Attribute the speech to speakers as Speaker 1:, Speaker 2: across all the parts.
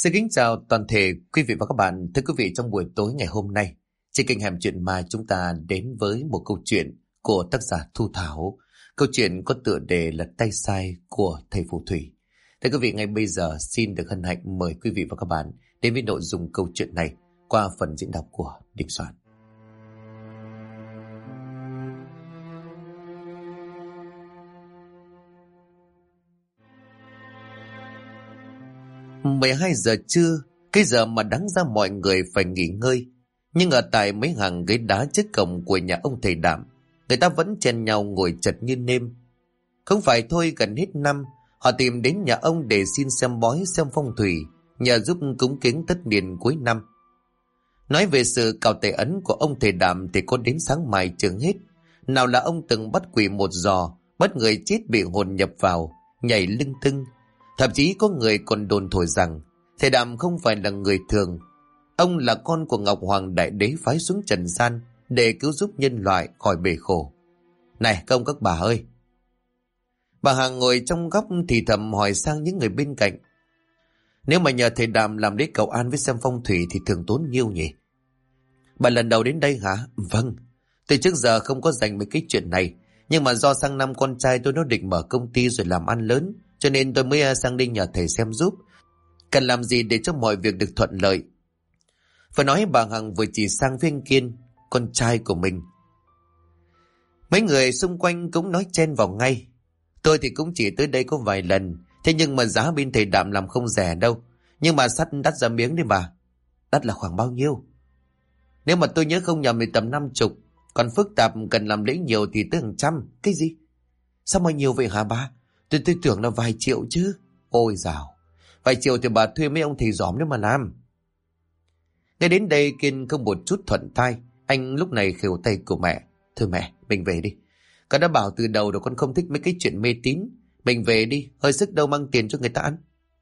Speaker 1: Xin kính chào toàn thể quý vị và các bạn. Thưa quý vị, trong buổi tối ngày hôm nay, trên kênh Hẻm Chuyện Ma chúng ta đến với một câu chuyện của tác giả Thu Thảo. Câu chuyện có tựa đề là Tay Sai của thầy phù thủy. Thưa quý vị, ngay bây giờ xin được hân hạnh mời quý vị và các bạn đến với nội dung câu chuyện này qua phần diễn đọc của Đình Soạn. Mười 12 giờ trưa, cái giờ mà đáng ra mọi người phải nghỉ ngơi. Nhưng ở tại mấy hàng ghế đá trước cổng của nhà ông thầy Đạm, người ta vẫn chen nhau ngồi chật như nêm. Không phải thôi, gần hết năm, họ tìm đến nhà ông để xin xem bói xem phong thủy, nhờ giúp cúng kiến tất niên cuối năm. Nói về sự cào tẩy ấn của ông thầy Đạm thì có đến sáng mai chưa hết. Nào là ông từng bắt quỷ một giò, bắt người chết bị hồn nhập vào, nhảy lưng tưng. Thậm chí có người còn đồn thổi rằng thầy Đạm không phải là người thường. Ông là con của Ngọc Hoàng Đại Đế phái xuống trần gian để cứu giúp nhân loại khỏi bể khổ. Này các ông các bà ơi! Bà Hằng ngồi trong góc thì thầm hỏi sang những người bên cạnh. Nếu mà nhờ thầy Đạm làm lễ cầu an với xem phong thủy thì thường tốn nhiêu nhỉ? Bà lần đầu đến đây hả? Vâng. Từ trước giờ không có dành mấy cái chuyện này. Nhưng mà do sang năm con trai tôi nó định mở công ty rồi làm ăn lớn, cho nên tôi mới sang đây nhờ thầy xem giúp. Cần làm gì để cho mọi việc được thuận lợi? Phải nói bà Hằng vừa chỉ sang phía anh Kiên, con trai của mình. Mấy người xung quanh cũng nói chen vào ngay. Tôi thì cũng chỉ tới đây có vài lần. Thế nhưng mà giá bên thầy Đạm làm không rẻ đâu. Nhưng mà sắt đắt ra miếng đi bà. Đắt là khoảng bao nhiêu? Nếu mà tôi nhớ không nhầm thì tầm 50. Còn phức tạp cần làm lễ nhiều thì tới 100. Cái gì? Sao mà nhiều vậy hả bà? Tôi tưởng là vài triệu chứ. Ôi dào, vài triệu thì bà thuê mấy ông thầy giỏm nữa mà làm. Ngay đến đây Kiên không một chút thuận tai. Anh lúc này khều tay của mẹ. Thôi mẹ, mình về đi. Con đã bảo từ đầu rồi con không thích mấy cái chuyện mê tín. Mình về đi, hơi sức đâu mang tiền cho người ta ăn.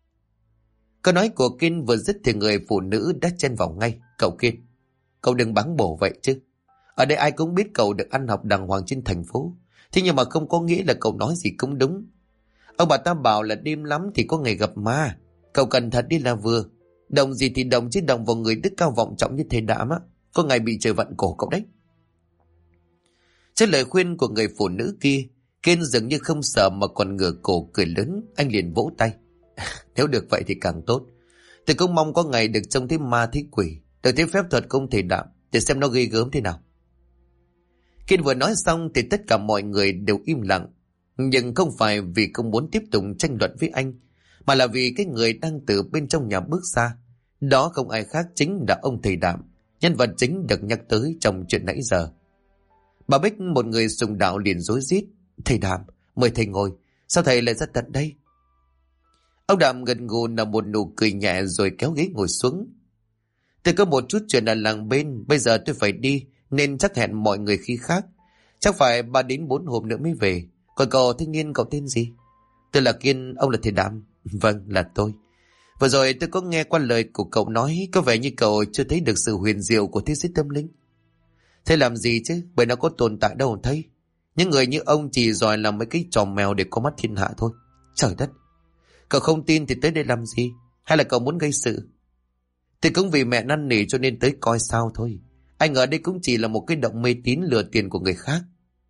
Speaker 1: Câu nói của Kiên vừa dứt thì người phụ nữ đã chen vào ngay. Cậu Kiên, cậu đừng báng bổ vậy chứ. Ở đây ai cũng biết cậu được ăn học đàng hoàng trên thành phố. Thế nhưng mà không có nghĩa là cậu nói gì cũng đúng. Ông bà ta bảo là đêm lắm thì có ngày gặp ma. Cậu cẩn thận đi là vừa. Động gì thì động chứ động vào người đức cao vọng trọng như thầy Đạm á, có ngày bị trời vặn cổ cậu đấy. Trước lời khuyên của người phụ nữ kia, Kiên dường như không sợ mà còn ngửa cổ cười lớn. Anh liền vỗ tay. Nếu được vậy thì càng tốt. Tôi cũng mong có ngày được trông thấy ma thấy quỷ, được thấy phép thuật công thầy Đạm, để xem nó ghê gớm thế nào. Kiên vừa nói xong thì tất cả mọi người đều im lặng. Nhưng không phải vì không muốn tiếp tục tranh luận với anh, mà là vì cái người đang từ bên trong nhà bước ra. Đó không ai khác chính là ông thầy Đạm, nhân vật chính được nhắc tới trong chuyện nãy giờ. Bà Bích, một người sùng đạo, liền rối rít. Thầy Đạm, mời thầy ngồi. Sao thầy lại ra tận đây? Ông Đạm gật gù nở một nụ cười nhẹ rồi kéo ghế ngồi xuống. Tôi có một chút chuyện ở làng bên, bây giờ tôi phải đi, nên chắc hẹn mọi người khi khác. Chắc phải 3 đến 4 hôm nữa mới về. Còn cậu thanh niên, cậu tên gì? Tôi là Kiên, ông là thầy Đạm. Vâng, là tôi. Vừa rồi tôi có nghe qua lời của cậu nói, có vẻ như cậu chưa thấy được sự huyền diệu của thế giới tâm linh. Thế làm gì chứ, bởi nó có tồn tại đâu thấy. Những người như ông chỉ giỏi làm mấy cái trò mèo để có mắt thiên hạ thôi. Trời đất, cậu không tin thì tới đây làm gì? Hay là cậu muốn gây sự? Thì cũng vì mẹ năn nỉ cho nên tới coi sao thôi. Anh ở đây cũng chỉ là một cái động mê tín lừa tiền của người khác.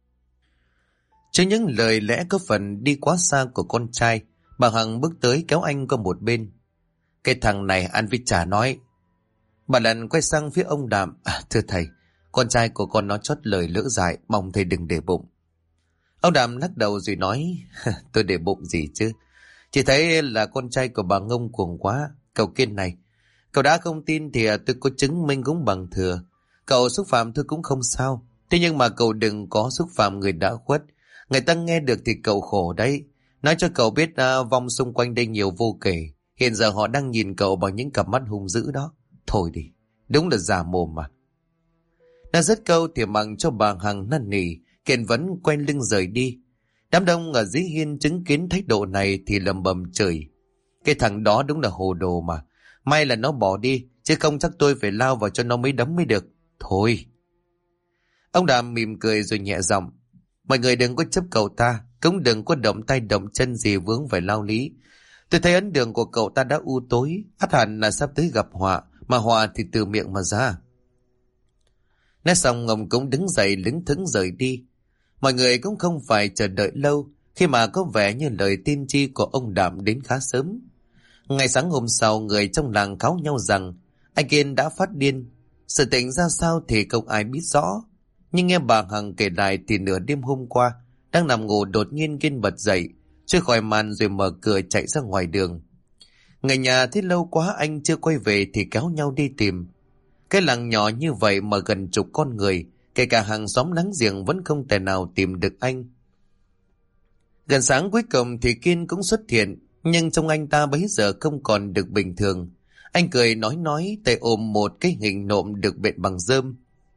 Speaker 1: Trước những lời lẽ có phần đi quá xa của con trai, bà Hằng bước tới kéo anh qua một bên. Cái thằng này ăn với chả nói. Bà lần quay sang phía ông Đạm. Thưa thầy, con trai của con nó chót lời lỡ dại, mong thầy đừng để bụng. Ông Đạm lắc đầu rồi nói. Tôi để bụng gì chứ. Chỉ thấy là con trai của bà ngông cuồng quá. Cậu Kiên này, cậu đã không tin thì tôi có chứng minh cũng bằng thừa. Cậu xúc phạm tôi cũng không sao. Thế nhưng mà cậu đừng có xúc phạm người đã khuất. Người ta nghe được thì cậu khổ đấy. Nói cho cậu biết vong xung quanh đây nhiều vô kể. Hiện giờ họ đang nhìn cậu bằng những cặp mắt hung dữ đó. Thôi đi, đúng là già mồm mà. Đã dứt câu thì mặc cho bà Hằng năn nỉ, Kiên vẫn quay lưng rời đi. Đám đông ở dưới hiên chứng kiến thái độ này thì lầm bầm chửi. Cái thằng đó đúng là hồ đồ mà. May là nó bỏ đi, chứ không chắc tôi phải lao vào cho nó mấy đấm mới được. Thôi. Ông Đàm mỉm cười rồi nhẹ giọng. Mọi người đừng có chấp cậu ta, cũng đừng có động tay động chân gì vướng phải lao lý. Tôi thấy ấn đường của cậu ta đã u tối, ắt hẳn là sắp tới gặp họa, mà họa thì từ miệng mà ra. Nói xong ông cũng đứng dậy lững thững rời đi. Mọi người cũng không phải chờ đợi lâu, khi mà có vẻ như lời tiên tri của ông Đạm đến khá sớm. Ngày sáng hôm sau, người trong làng cáo nhau rằng anh Kiên đã phát điên. Sự tình ra sao thì không ai biết rõ, nhưng nghe bà Hằng kể lại thì nửa đêm hôm qua, đang nằm ngủ đột nhiên Kiên bật dậy, trôi khỏi màn rồi mở cửa chạy ra ngoài đường. Người nhà thấy lâu quá anh chưa quay về thì kéo nhau đi tìm. Cái làng nhỏ như vậy mà gần chục con người, kể cả hàng xóm láng giềng vẫn không thể nào tìm được anh. Gần sáng cuối cùng thì Kiên cũng xuất hiện, nhưng trông anh ta bấy giờ không còn được bình thường. Anh cười nói tay ôm một cái hình nộm được bện bằng rơm.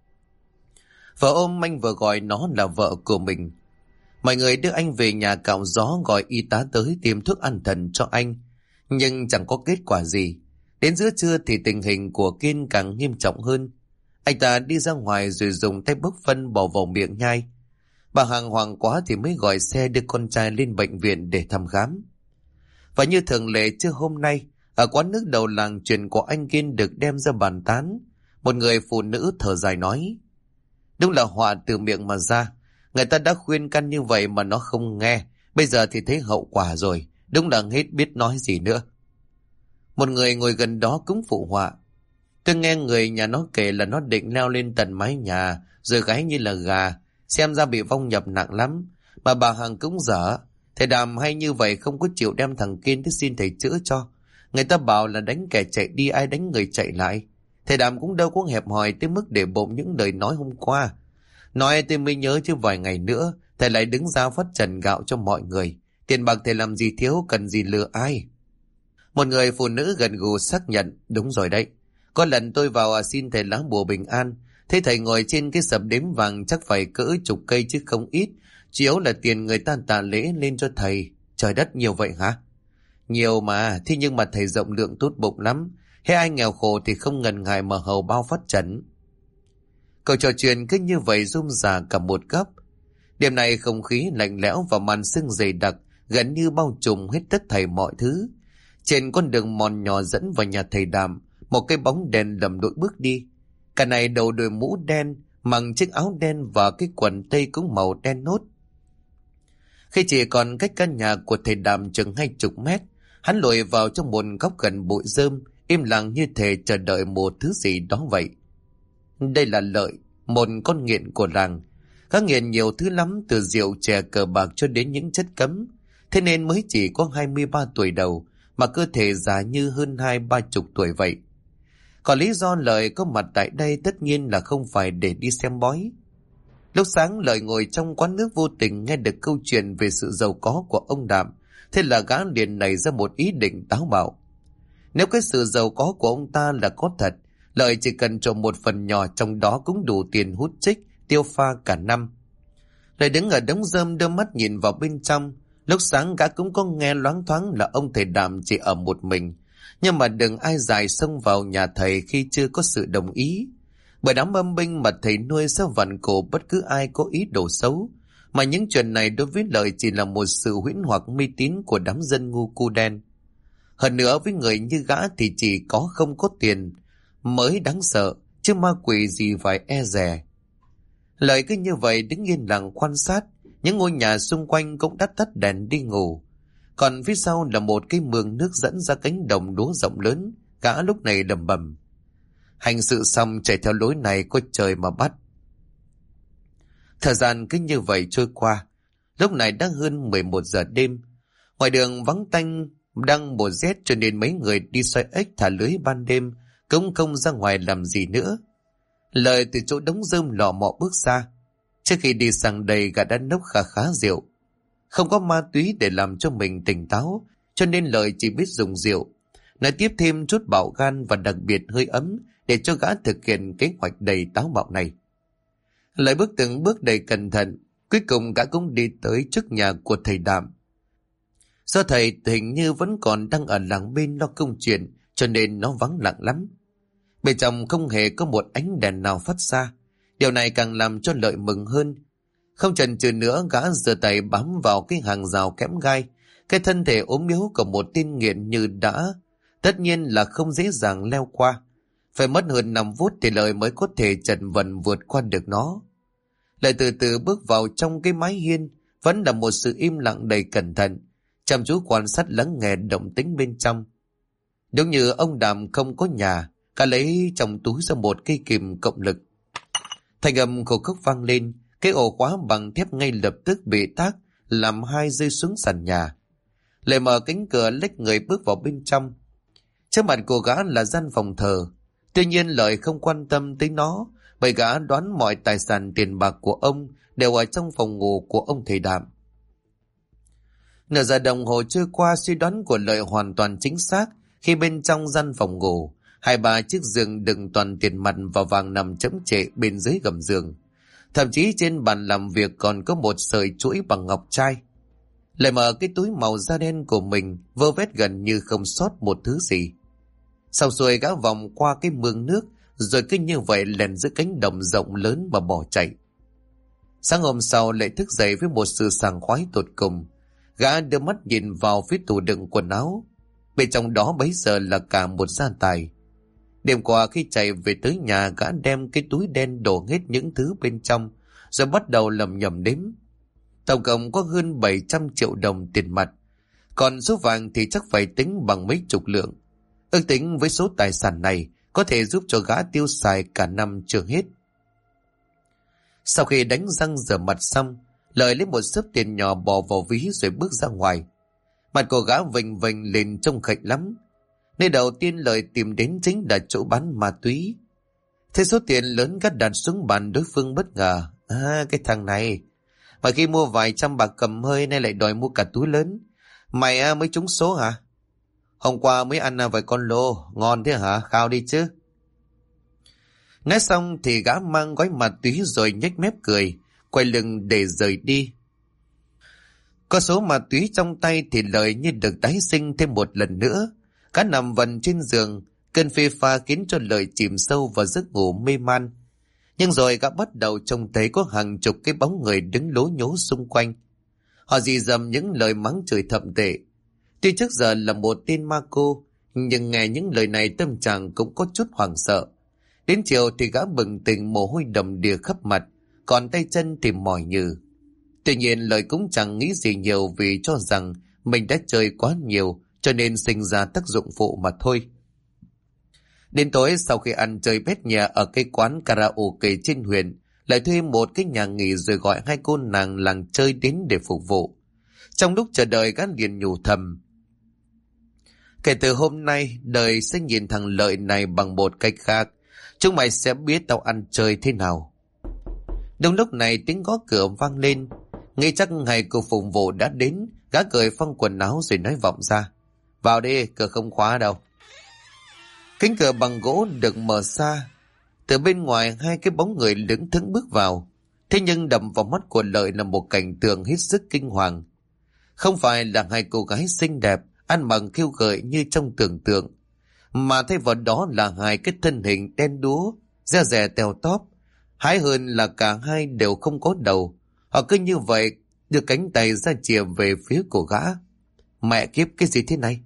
Speaker 1: Vợ ôm anh vừa gọi nó là vợ của mình. Mọi người đưa anh về nhà cạo gió, gọi y tá tới tiêm thuốc an thần cho anh, nhưng chẳng có kết quả gì. Đến giữa trưa thì tình hình của Kiên càng nghiêm trọng hơn. Anh ta đi ra ngoài rồi dùng tay bốc phân bỏ vào miệng nhai. Bà Hằng hoảng quá thì mới gọi xe đưa con trai lên bệnh viện để thăm khám. Và như thường lệ trưa hôm nay, ở quán nước đầu làng, chuyện của anh Kiên được đem ra bàn tán. Một người phụ nữ thở dài nói: đúng là họa từ miệng mà ra. Người ta đã khuyên can như vậy mà nó không nghe. Bây giờ thì thấy hậu quả rồi. Đúng là hết biết nói gì nữa. Một người ngồi gần đó cũng phụ họa: tôi nghe người nhà nó kể là nó định leo lên tận mái nhà rồi gáy như là gà. Xem ra bị vong nhập nặng lắm. Mà bà Hằng cũng dở. Thầy Đàm hay như vậy không có chịu đem thằng Kiên tới xin thầy chữa cho. Người ta bảo là đánh kẻ chạy đi, ai đánh người chạy lại. Thầy Đàm cũng đâu có hẹp hòi tới mức để bụng những lời nói hôm qua. Nói tôi mới nhớ chứ vài ngày nữa thầy lại đứng ra phát trần gạo cho mọi người. Tiền bạc thầy làm gì thiếu, cần gì lừa ai. Một người phụ nữ gần gù xác nhận: đúng rồi đấy. Có lần tôi vào xin thầy lá bùa bình an, thấy thầy ngồi trên cái sập đếm vàng chắc phải cỡ chục cây chứ không ít. Chủ yếu là tiền người ta tạ lễ lên cho thầy. Trời đất, nhiều vậy hả? Nhiều mà, thế nhưng mà thầy rộng lượng tốt bụng lắm. Hay ai nghèo khổ thì không ngần ngại mở hầu bao phát trần. Câu trò chuyện cứ như vậy rôm rả cả một góc. Đêm nay không khí lạnh lẽo và màn sương dày đặc gần như bao trùm hết tất thảy mọi thứ. Trên con đường mòn nhỏ dẫn vào nhà thầy Đàm, một cái bóng đèn lầm lũi bước đi. Cả này đầu đội mũ đen, mặc chiếc áo đen và cái quần tây cũng màu đen nốt. Khi chỉ còn cách căn nhà của thầy Đàm chừng 20 mét, hắn lùi vào trong một góc gần bụi rơm, im lặng như thể chờ đợi một thứ gì đó vậy. Đây là Lợi, một con nghiện của làng. Gã nghiện nhiều thứ lắm, từ rượu chè cờ bạc cho đến những chất cấm. Thế nên mới chỉ có 23 tuổi đầu mà cơ thể già như hơn 20-30 tuổi vậy. Còn lý do Lợi có mặt tại đây tất nhiên là không phải để đi xem bói. Lúc sáng Lợi ngồi trong quán nước vô tình nghe được câu chuyện về sự giàu có của ông Đạm. Thế là gã liền nảy ra một ý định táo bạo. Nếu cái sự giàu có của ông ta là có thật, Lợi chỉ cần trộm một phần nhỏ trong đó cũng đủ tiền hút chích, tiêu pha cả năm. Lợi đứng ở đống rơm đưa mắt nhìn vào bên trong. Lúc sáng gã cũng có nghe loáng thoáng là ông thầy Đàm chỉ ở một mình. Nhưng mà đừng ai dài xông vào nhà thầy khi chưa có sự đồng ý. Bởi đám âm binh mà thầy nuôi sẽ vặn cổ bất cứ ai có ý đồ xấu. Mà những chuyện này đối với Lợi chỉ là một sự huyễn hoặc mê tín của đám dân ngu cu đen. Hơn nữa với người như gã thì chỉ có không có tiền mới đáng sợ, chứ ma quỷ gì phải e dè. Lợi cứ như vậy đứng yên lặng quan sát. Những ngôi nhà xung quanh cũng đã tắt đèn đi ngủ. Còn phía sau là một cái mương nước dẫn ra cánh đồng lúa rộng lớn. Gã lúc này lẩm bẩm: hành sự xong chạy theo lối này có trời mà bắt. Thời gian cứ như vậy trôi qua. Lúc này đã hơn 11 giờ đêm. Ngoài đường vắng tanh, đang mùa rét cho nên mấy người đi xoay ếch thả lưới ban đêm cũng không ra ngoài làm gì nữa. Lợi từ chỗ đống rơm lò mọ bước ra. Trước khi đi sang đây gã đã nốc khá rượu. Không có ma túy để làm cho mình tỉnh táo, cho nên Lợi chỉ biết dùng rượu. Nói tiếp thêm chút bạo gan và đặc biệt hơi ấm để cho gã thực hiện kế hoạch đầy táo bạo này. Lợi bước từng bước đầy cẩn thận, cuối cùng gã cũng đi tới trước nhà của thầy Đàm. Do thầy hình như vẫn còn đang ở làng bên lo công chuyện, cho nên nó vắng lặng lắm. Bên trong không hề có một ánh đèn nào phát ra. Điều này càng làm cho Lợi mừng hơn. Không chần chừ nữa, gã giơ tay bám vào cái hàng rào kẽm gai, Cái thân thể ốm yếu của một tên nghiện như đã tất nhiên là không dễ dàng leo qua. Phải mất hơn 5 phút thì Lợi mới có thể chần vật vượt qua được nó. Lợi từ từ bước vào trong cái mái hiên, vẫn là một sự im lặng đầy cẩn thận, chăm chú quan sát lắng nghe động tĩnh bên trong. Đúng như ông Đàm không có nhà, cả lấy trong túi ra một cây kìm cộng lực. Thanh âm khô khốc vang lên, cái ổ khóa bằng thép ngay lập tức bị tắc, làm hai rơi xuống sàn nhà. Lợi mở cánh cửa lách người bước vào bên trong. Trước mặt của gã là gian phòng thờ. Tuy nhiên Lợi không quan tâm tới nó, bởi gã đoán mọi tài sản tiền bạc của ông đều ở trong phòng ngủ của ông thầy Đạm. Nửa giờ đồng hồ trôi qua, suy đoán của Lợi hoàn toàn chính xác khi bên trong gian phòng ngủ, 2-3 chiếc giường đựng toàn tiền mặt và vàng nằm chễm chệ bên dưới gầm giường. Thậm chí trên bàn làm việc còn có một sợi chuỗi bằng ngọc trai. Lợi mở cái túi màu da đen của mình, vơ vét gần như không sót một thứ gì. Sau xuôi gã vòng qua cái mương nước, rồi cứ như vậy lèn giữa cánh đồng rộng lớn mà bỏ chạy. Sáng hôm sau lại thức dậy với một sự sảng khoái tột cùng. Gã đưa mắt nhìn vào phía tủ đựng quần áo. Bên trong đó bấy giờ là cả một gia tài. Đêm qua khi chạy về tới nhà, gã đem cái túi đen đổ hết những thứ bên trong, rồi bắt đầu lầm nhầm đếm. Tổng cộng có hơn 700 triệu đồng tiền mặt. Còn số vàng thì chắc phải tính bằng mấy chục lượng. Ước tính với số tài sản này có thể giúp cho gã tiêu xài cả năm chưa hết. Sau khi đánh răng rửa mặt xong, Lợi lấy một xớp tiền nhỏ bỏ vào ví rồi bước ra ngoài. Mặt của gã vênh vênh lên trông khệnh lắm. Nơi đầu tiên Lợi tìm đến chính là chỗ bán ma túy. Thế số tiền lớn gã đặt xuống bàn, đối phương bất ngờ. Cái thằng này mà khi mua vài trăm bạc cầm hơi nay lại đòi mua cả túi lớn. Mày mới trúng số hả? Hôm qua mới ăn vài con lô, ngon thế hả? Khao đi chứ. Nói xong thì gã mang gói ma túy rồi nhếch mép cười, quay lưng để rời đi. Có số ma túy trong tay thì Lợi như được tái sinh thêm một lần nữa. Gã nằm vần trên giường, cơn phê pha khiến cho Lợi chìm sâu vào giấc ngủ mê man. Nhưng rồi gã bắt đầu trông thấy có hàng chục cái bóng người đứng lố nhố xung quanh. Họ rì rầm những lời mắng chửi thậm tệ. Tuy trước giờ là một tên ma cô, nhưng nghe những lời này tâm trạng cũng có chút hoảng sợ. Đến chiều thì gã bừng tỉnh, mồ hôi đầm đìa khắp mặt, còn tay chân thì mỏi nhừ. Tuy nhiên Lợi cũng chẳng nghĩ gì nhiều, vì cho rằng mình đã chơi quá nhiều cho nên sinh ra tác dụng phụ mà thôi. Đến tối sau khi ăn chơi bét nhẹ ở cái quán karaoke trên huyện, lại thuê một cái nhà nghỉ rồi gọi 2 cô nàng làng chơi đến để phục vụ. Trong lúc chờ đợi, gã liền nhủ thầm: kể từ hôm nay đời sẽ nhìn thằng Lợi này bằng một cách khác. Chúng mày sẽ biết tao ăn chơi thế nào. Đúng lúc này tiếng gõ cửa vang lên. Nghĩ chắc ngày cô phục vụ đã đến, gã cởi phăng quần áo rồi nói vọng ra: vào đi, cửa không khóa đâu. Cánh cửa bằng gỗ được mở ra. Từ bên ngoài 2 cái bóng người lững thững bước vào. Thế nhưng đập vào mắt của Lợi là một cảnh tượng hết sức kinh hoàng. Không phải là 2 cô gái xinh đẹp ăn mặc khiêu gợi như trong tưởng tượng, mà thay vào đó là 2 cái thân hình đen đúa, da dẻ tèo tóp. Hái hơn là cả 2 đều không có đầu. Họ cứ như vậy đưa cánh tay ra chìa về phía của gã. Mẹ kiếp, cái gì thế này?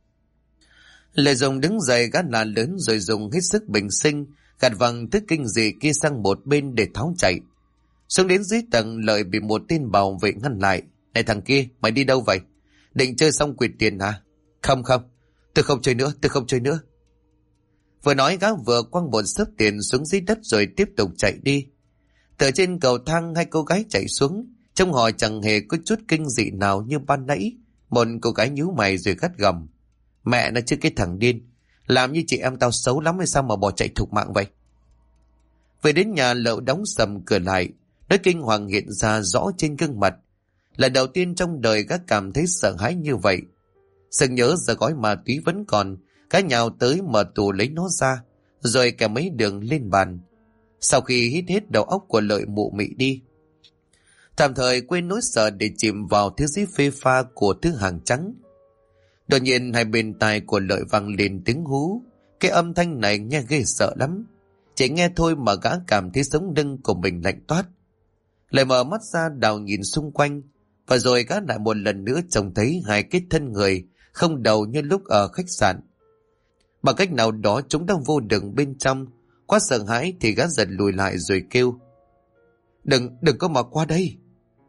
Speaker 1: Lợi dùng đứng dậy, gã là lớn rồi dùng hết sức bình sinh gạt văng thứ kinh dị kia sang một bên để tháo chạy. Xuống đến dưới tầng, Lợi bị một tên bảo vệ ngăn lại. Này thằng kia, mày đi đâu vậy? Định chơi xong quỵt tiền hả? Không, tôi không chơi nữa. Vừa nói gã vừa quăng một xớp tiền xuống dưới đất rồi tiếp tục chạy đi. Từ trên cầu thang 2 cô gái chạy xuống, trông họ chẳng hề có chút kinh dị nào như ban nãy. Một cô gái nhíu mày rồi gắt gầm: mẹ nó chứ, cái thằng điên, làm như chị em tao xấu lắm hay sao mà bỏ chạy thục mạng vậy? Về đến nhà, Lợi đóng sầm cửa lại, nỗi kinh hoàng hiện ra rõ trên gương mặt. Lần đầu tiên trong đời gã cảm thấy sợ hãi như vậy. Sực nhớ ra gói ma túy vẫn còn, gã nhào tới mở tủ lấy nó ra, rồi kẻ mấy đường lên bàn. Sau khi hít hết đầu óc của Lợi mụ mị đi, tạm thời quên nỗi sợ để chìm vào thế giới phê pha của thứ hàng trắng. Đột nhiên 2 bên tai của Lợi vang lên tiếng hú. Cái âm thanh này nghe ghê sợ lắm. Chỉ nghe thôi mà gã cảm thấy sống lưng của mình lạnh toát. Lợi mở mắt ra đào nhìn xung quanh. Và rồi gã lại một lần nữa trông thấy hai cái thân người không đầu như lúc ở khách sạn. Bằng cách nào đó chúng đang vô đường bên trong. Quá sợ hãi thì gã giật lùi lại rồi kêu: Đừng có mà qua đây.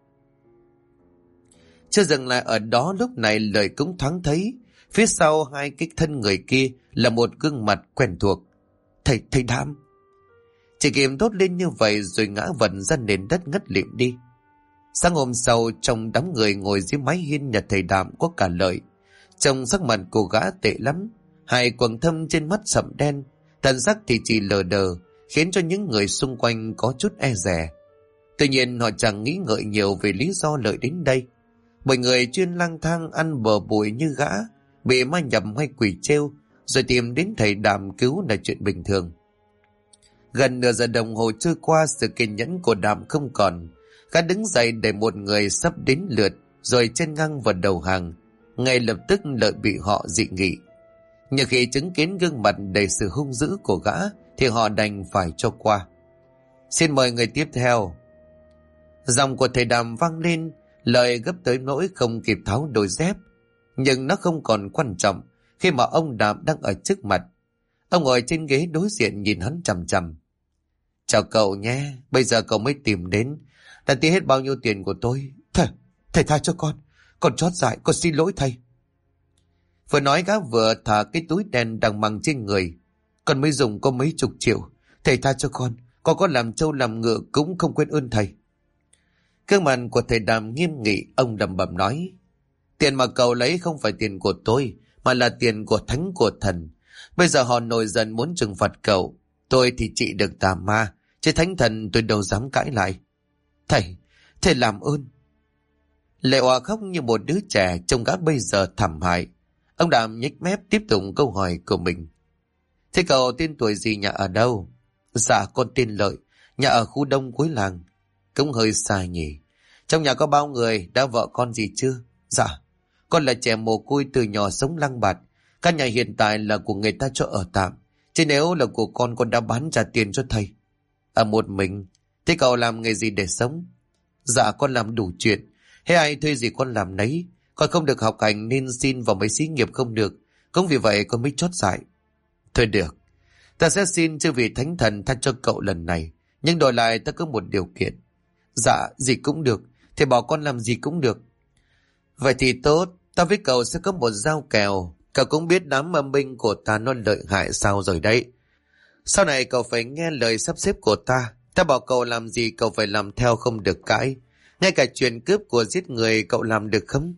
Speaker 1: Chưa dừng lại ở đó, lúc này Lợi cũng thoáng thấy phía sau hai cái thân người kia là một gương mặt quen thuộc. Thầy Đạm. Chỉ kịp thốt lên như vậy rồi ngã vật ra nền đất ngất lịm đi. Sáng hôm sau, trong đám người ngồi dưới mái hiên nhà thầy Đạm có cả Lợi. Trông sắc mặt cô gã tệ lắm, hai quầng thâm trên mắt sậm đen, thần sắc thì chỉ lờ đờ, khiến cho những người xung quanh có chút e dè. Tuy nhiên họ chẳng nghĩ ngợi nhiều về lý do Lợi đến đây. Bởi người chuyên lang thang ăn bờ bụi như gã, bị ma nhập hay quỷ trêu, rồi tìm đến thầy Đạm cứu là chuyện bình thường. Gần nửa giờ đồng hồ trôi qua, sự kiên nhẫn của Đạm không còn. Gã đứng dậy để một người sắp đến lượt, rồi chen ngang vào đầu hàng. Ngay lập tức Lợi bị họ dị nghị. Nhưng khi chứng kiến gương mặt đầy sự hung dữ của gã, thì họ đành phải cho qua. Xin mời người tiếp theo. Giọng của thầy Đàm vang lên, Lợi gấp tới nỗi không kịp tháo đôi dép. Nhưng nó không còn quan trọng khi mà ông Đàm đang ở trước mặt. Ông ngồi trên ghế đối diện nhìn hắn chằm chằm. Chào cậu nhé, bây giờ cậu mới tìm đến. Đã tiêu hết bao nhiêu tiền của tôi? Thầy tha cho con trót dại, con xin lỗi thầy. Vừa nói gã vừa thả cái túi đen đang mang trên người. Con mới dùng có mấy chục triệu. Thầy tha cho con có làm trâu làm ngựa cũng không quên ơn thầy. Gương mặt của thầy Đàm nghiêm nghị, ông lẩm bẩm nói: Tiền mà cậu lấy không phải tiền của tôi, mà là tiền của thánh của thần. Bây giờ họ nổi giận muốn trừng phạt cậu. Tôi thì trị được tà ma, chứ thánh thần tôi đâu dám cãi lại. Thầy làm ơn. Lệ Hòa khóc như một đứa trẻ, trông gã bây giờ thảm hại. Ông Đàm nhếch mép tiếp tục câu hỏi của mình. Thế cậu tên tuổi gì, nhà ở đâu? Dạ con tên Lợi, nhà ở khu đông cuối làng. Cũng hơi xa nhỉ. Trong nhà có bao người, đã vợ con gì chưa? Dạ, con là trẻ mồ côi từ nhỏ sống lăng bạt. Căn nhà hiện tại là của người ta cho ở tạm. Chứ nếu là của con đã bán trả tiền cho thầy. À, một mình. Thế cậu làm nghề gì để sống? Dạ con làm đủ chuyện. Thế ai thuê gì con làm nấy. Con không được học hành nên xin vào mấy xí nghiệp không được. Cũng vì vậy con mới chót dại. Thôi được, ta sẽ xin chư vị thánh thần tha cho cậu lần này. Nhưng đổi lại ta có một điều kiện. Dạ gì cũng được. Thầy bảo con làm gì cũng được. Vậy thì tốt, ta với cậu sẽ có một giao kèo. Cậu cũng biết đám âm binh của ta nó lợi hại sao rồi đấy. Sau này cậu phải nghe lời sắp xếp của ta. Ta bảo cậu làm gì cậu phải làm theo, không được cãi. Ngay cả chuyện cướp của giết người cậu làm được không?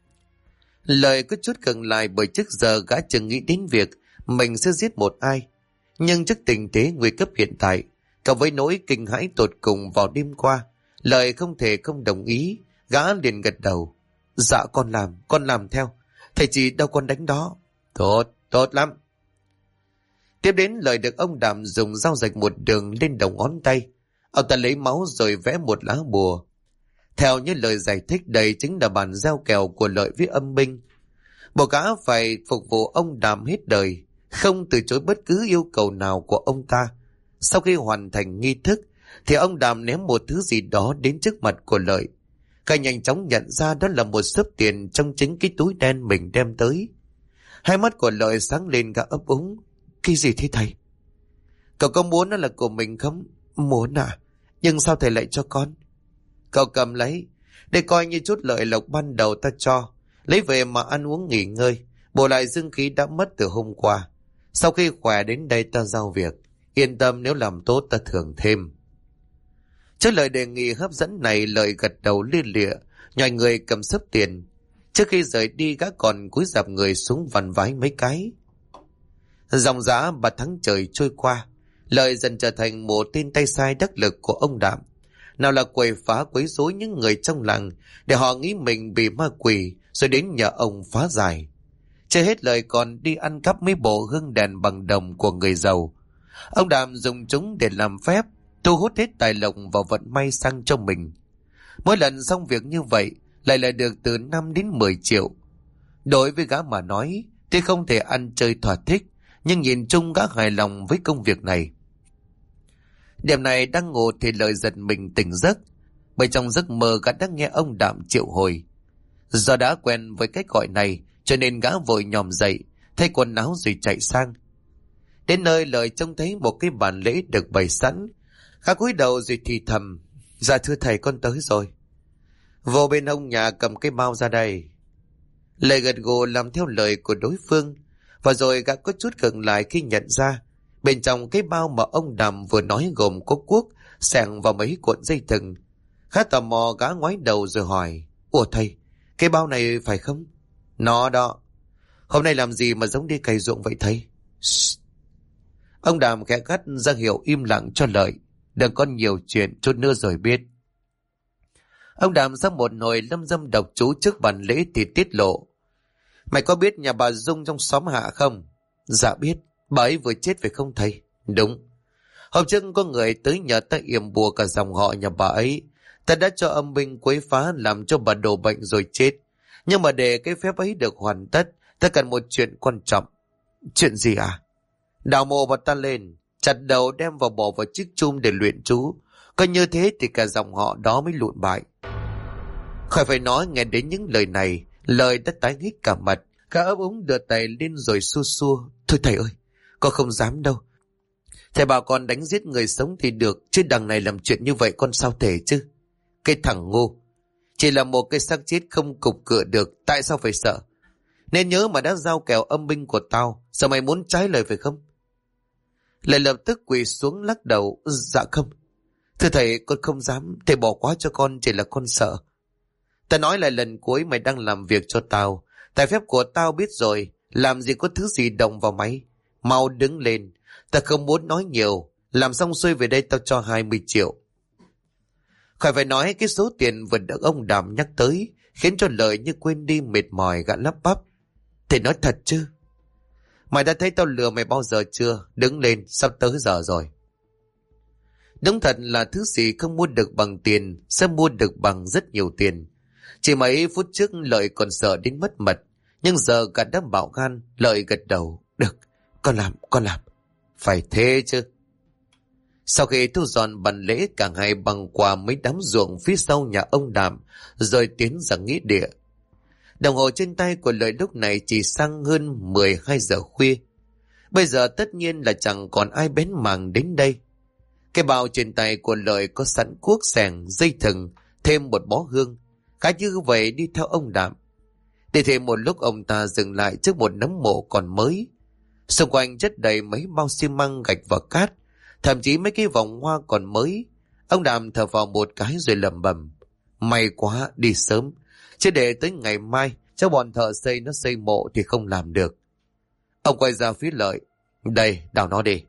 Speaker 1: Lời có chút khựng lại, bởi trước giờ gã chừng nghĩ đến việc mình sẽ giết một ai. Nhưng trước tình thế nguy cấp hiện tại, cộng với nỗi kinh hãi tột cùng vào đêm qua, Lời không thể không đồng ý. Gã liền gật đầu. Dạ con làm theo. Thầy chỉ đâu con đánh đó. Tốt lắm. Tiếp đến Lời được ông Đàm dùng dao rạch một đường lên đầu ngón tay. Ông ta lấy máu rồi vẽ một lá bùa. Theo như lời giải thích, đây chính là bản giao kèo của Lợi với âm binh. Bộ gã phải phục vụ ông Đàm hết đời, không từ chối bất cứ yêu cầu nào của ông ta. Sau khi hoàn thành nghi thức, thì ông Đàm ném một thứ gì đó đến trước mặt của Lợi. Gã nhanh chóng nhận ra đó là một xấp tiền trong chính cái túi đen mình đem tới. Hai mắt của Lợi sáng lên, gã ấp úng. Cái gì thế thầy? Cậu có muốn nó là của mình không? Muốn à? Nhưng sao thầy lại cho con? Cậu cầm lấy, để coi như chút lợi lộc ban đầu ta cho. Lấy về mà ăn uống nghỉ ngơi, bổ lại dương khí đã mất từ hôm qua. Sau khi khỏe đến đây ta giao việc. Yên tâm, nếu làm tốt ta thưởng thêm. Trước lời đề nghị hấp dẫn này, Lợi gật đầu lia lịa, nhòi người cầm xấp tiền. Trước khi rời đi, gã còn cúi rạp người xuống vằn vái mấy cái. Dòng dã 3 tháng trời trôi qua, Lợi dần trở thành một tên tay sai đắc lực của ông Đạm. Nào là quậy phá quấy rối những người trong làng để họ nghĩ mình bị ma quỷ, rồi đến nhờ ông phá giải. Chưa hết lời còn đi ăn cắp mấy bộ hương đèn bằng đồng của người giàu. Ông Đàm dùng chúng để làm phép, thu hút hết tài lộc và vận may sang cho mình. Mỗi lần xong việc như vậy, lại được từ 5 đến 10 triệu. Đối với gã mà nói, thì không thể ăn chơi thỏa thích, nhưng nhìn chung gã hài lòng với công việc này. Đêm này đang ngủ thì Lợi giật mình tỉnh giấc. bởi trong giấc mơ gã đã nghe ông Đạm triệu hồi. Do đã quen với cách gọi này, cho nên gã vội nhòm dậy, thay quần áo rồi chạy sang. Đến nơi Lợi trông thấy một cái bàn lễ được bày sẵn. Gã cúi đầu rồi thì thầm: "Dạ thưa thầy, con tới rồi." Vô bên ông nhà cầm cái bao ra đây. Lợi gật gù làm theo lời của đối phương, và rồi gã có chút khựng lại khi nhận ra bên trong cái bao mà ông Đàm vừa nói gồm có cuốc, xẻng và mấy cuộn dây thừng. Khá tò mò gã ngoái đầu rồi hỏi: "Ủa thầy, cái bao này phải không?" "Nó đó." "Hôm nay làm gì mà giống đi cày ruộng vậy thầy?" "Shh." Ông Đàm khẽ gắt ra hiệu im lặng cho Lợi. "Đừng có nhiều chuyện, chút nữa rồi biết." Ông Đàm ra một nồi lâm dâm độc chú trước bàn lễ thì tiết lộ: "Mày có biết nhà bà Dung trong xóm Hạ không?" "Dạ biết, bà ấy vừa chết phải không thầy?" "Đúng. Hôm trước có người tới nhờ ta yểm bùa cả dòng họ nhà bà ấy. Ta đã cho âm binh quấy phá làm cho bà đổ bệnh rồi chết. Nhưng mà để cái phép ấy được hoàn tất, ta cần một chuyện quan trọng." "Chuyện gì à?" "Đào mộ bà ta lên, chặt đầu đem vào bỏ vào chiếc chum để luyện chú. Coi như thế thì cả dòng họ đó mới lụn bại." Khỏi phải nói, nghe đến những lời này, Lợi đã tái nghít cả mặt. Cả ấp úng đưa tay lên rồi xua xua: "Thôi thầy ơi, con không dám đâu. Thầy bảo con đánh giết người sống thì được, chứ đằng này làm chuyện như vậy con sao thể chứ. Cái thằng ngu, chỉ là một cái xác chết không cục cựa được, tại sao phải sợ? Nên nhớ mà đã giao kèo âm binh của tao, sao mày muốn trái lời phải không?" Lại lập tức quỳ xuống lắc đầu: "Dạ không. Thưa thầy, con không dám, thầy bỏ qua cho con, chỉ là con sợ. Ta nói lại lần cuối, mày đang làm việc cho tao. Tài phép của tao biết rồi, làm gì có thứ gì động vào mày. Mau đứng lên, ta không muốn nói nhiều. Làm xong xuôi về đây tao cho 20 triệu. Khỏi phải nói, cái số tiền vừa được ông Đàm nhắc tới khiến cho Lợi như quên đi mệt mỏi, gã lắp bắp: "Thầy nói thật chứ? Mày đã thấy tao lừa mày bao giờ chưa? Đứng lên, sắp tới giờ rồi." Đúng thật là thứ gì không mua được bằng tiền sẽ mua được bằng rất nhiều tiền. Chỉ mấy phút trước Lợi còn sợ đến mất mật, nhưng giờ cả đã bạo gan. Lợi gật đầu: "Được, con làm. Phải thế chứ." Sau khi thu dọn bàn lễ, cả hai băng qua mấy đám ruộng phía sau nhà ông Đàm rồi tiến ra nghĩa địa. Đồng hồ trên tay của Lợi lúc này chỉ sang hơn 12 giờ khuya. Bây giờ tất nhiên là chẳng còn ai bén mảng đến đây. Cái bao trên tay của Lợi có sẵn cuốc, xẻng, dây thừng, thêm một bó hương. Khá như vậy đi theo ông Đạm. Đi thêm một lúc, ông ta dừng lại trước một nấm mộ còn mới. Xung quanh chất đầy mấy bao xi măng, gạch và cát, thậm chí mấy cái vòng hoa còn mới. Ông Đạm thở vào một cái rồi lẩm bẩm: "May quá đi sớm, chứ để tới ngày mai cho bọn thợ xây nó xây mộ thì không làm được." Ông quay ra phía Lợi: "Đây, đào nó đi."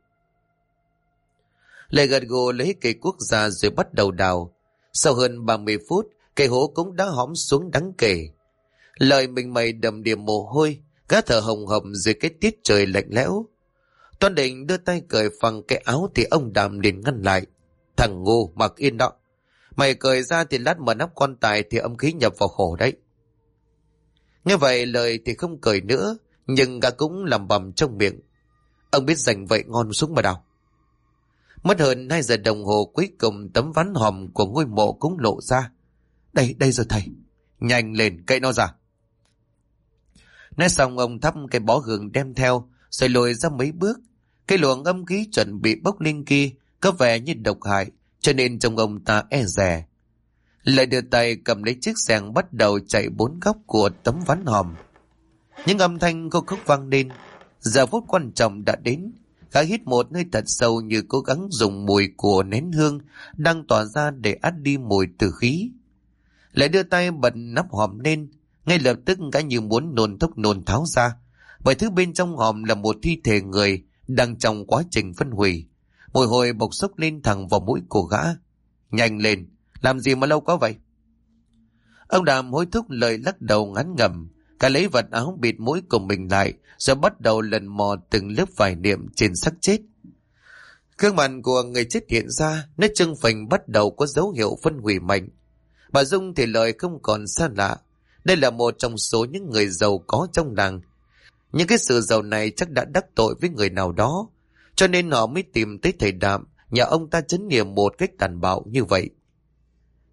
Speaker 1: Lợi gật gù lấy cây cuốc ra rồi bắt đầu đào. Sau hơn 30 phút, cây hố cũng đã hõm xuống đáng kể. Lợi mình mày đầm đìa mồ hôi, gã thở hồng hộc dưới cái tiết trời lạnh lẽo. Toan định đưa tay cởi phăng cái áo thì ông Đàm liền ngăn lại: "Thằng ngu, mặc yên đó. Mày cởi ra thì lát mở nắp quan tài thì âm khí nhập vào khổ đấy." Nghe vậy Lợi thì không cởi nữa, nhưng gã cũng lẩm bẩm trong miệng: "Ông biết dành vậy ngon xuống mà đào." Mất hơn 2 giờ đồng hồ, cuối cùng tấm ván hòm của ngôi mộ cũng lộ ra. Đây rồi thầy." "Nhanh lên, cậy nó ra." Nói xong, ông thắp cái bó hương đem theo rồi lùi ra mấy bước. Cái luồng âm khí chuẩn bị bốc lên kia có vẻ như độc hại, cho nên trông ông ta e dè. Lại đưa tay cầm lấy chiếc xẻng bắt đầu chạy 4 góc của tấm ván hòm. Những âm thanh khô khốc vang lên. Giờ phút quan trọng đã đến. Gã hít một hơi thật sâu như cố gắng dùng mùi của nén hương đang tỏa ra để át đi mùi tử khí. Lại đưa tay bật nắp hòm lên. Ngay lập tức gã như muốn nôn thốc nôn tháo ra, bởi thứ bên trong hòm là một thi thể người đang trong quá trình phân hủy. Mùi hôi bộc xốc lên thẳng vào mũi của gã. "Nhanh lên, làm gì mà lâu quá vậy?" Ông Đàm hối thúc Lời lắc đầu ngán ngẩm. Cả lấy vật áo bịt mũi của mình lại rồi bắt đầu lần mò từng lớp vải niệm trên xác chết. Gương mặt của người chết hiện ra, nó trưng phình bắt đầu có dấu hiệu phân hủy mạnh. Bà Dung thì Lợi không còn xa lạ. Đây là một trong số những người giàu có trong làng. Những cái sự giàu này chắc đã đắc tội với người nào đó, cho nên họ mới tìm tới thầy Đạm, nhà ông ta trấn nghiệm một cách tàn bạo như vậy.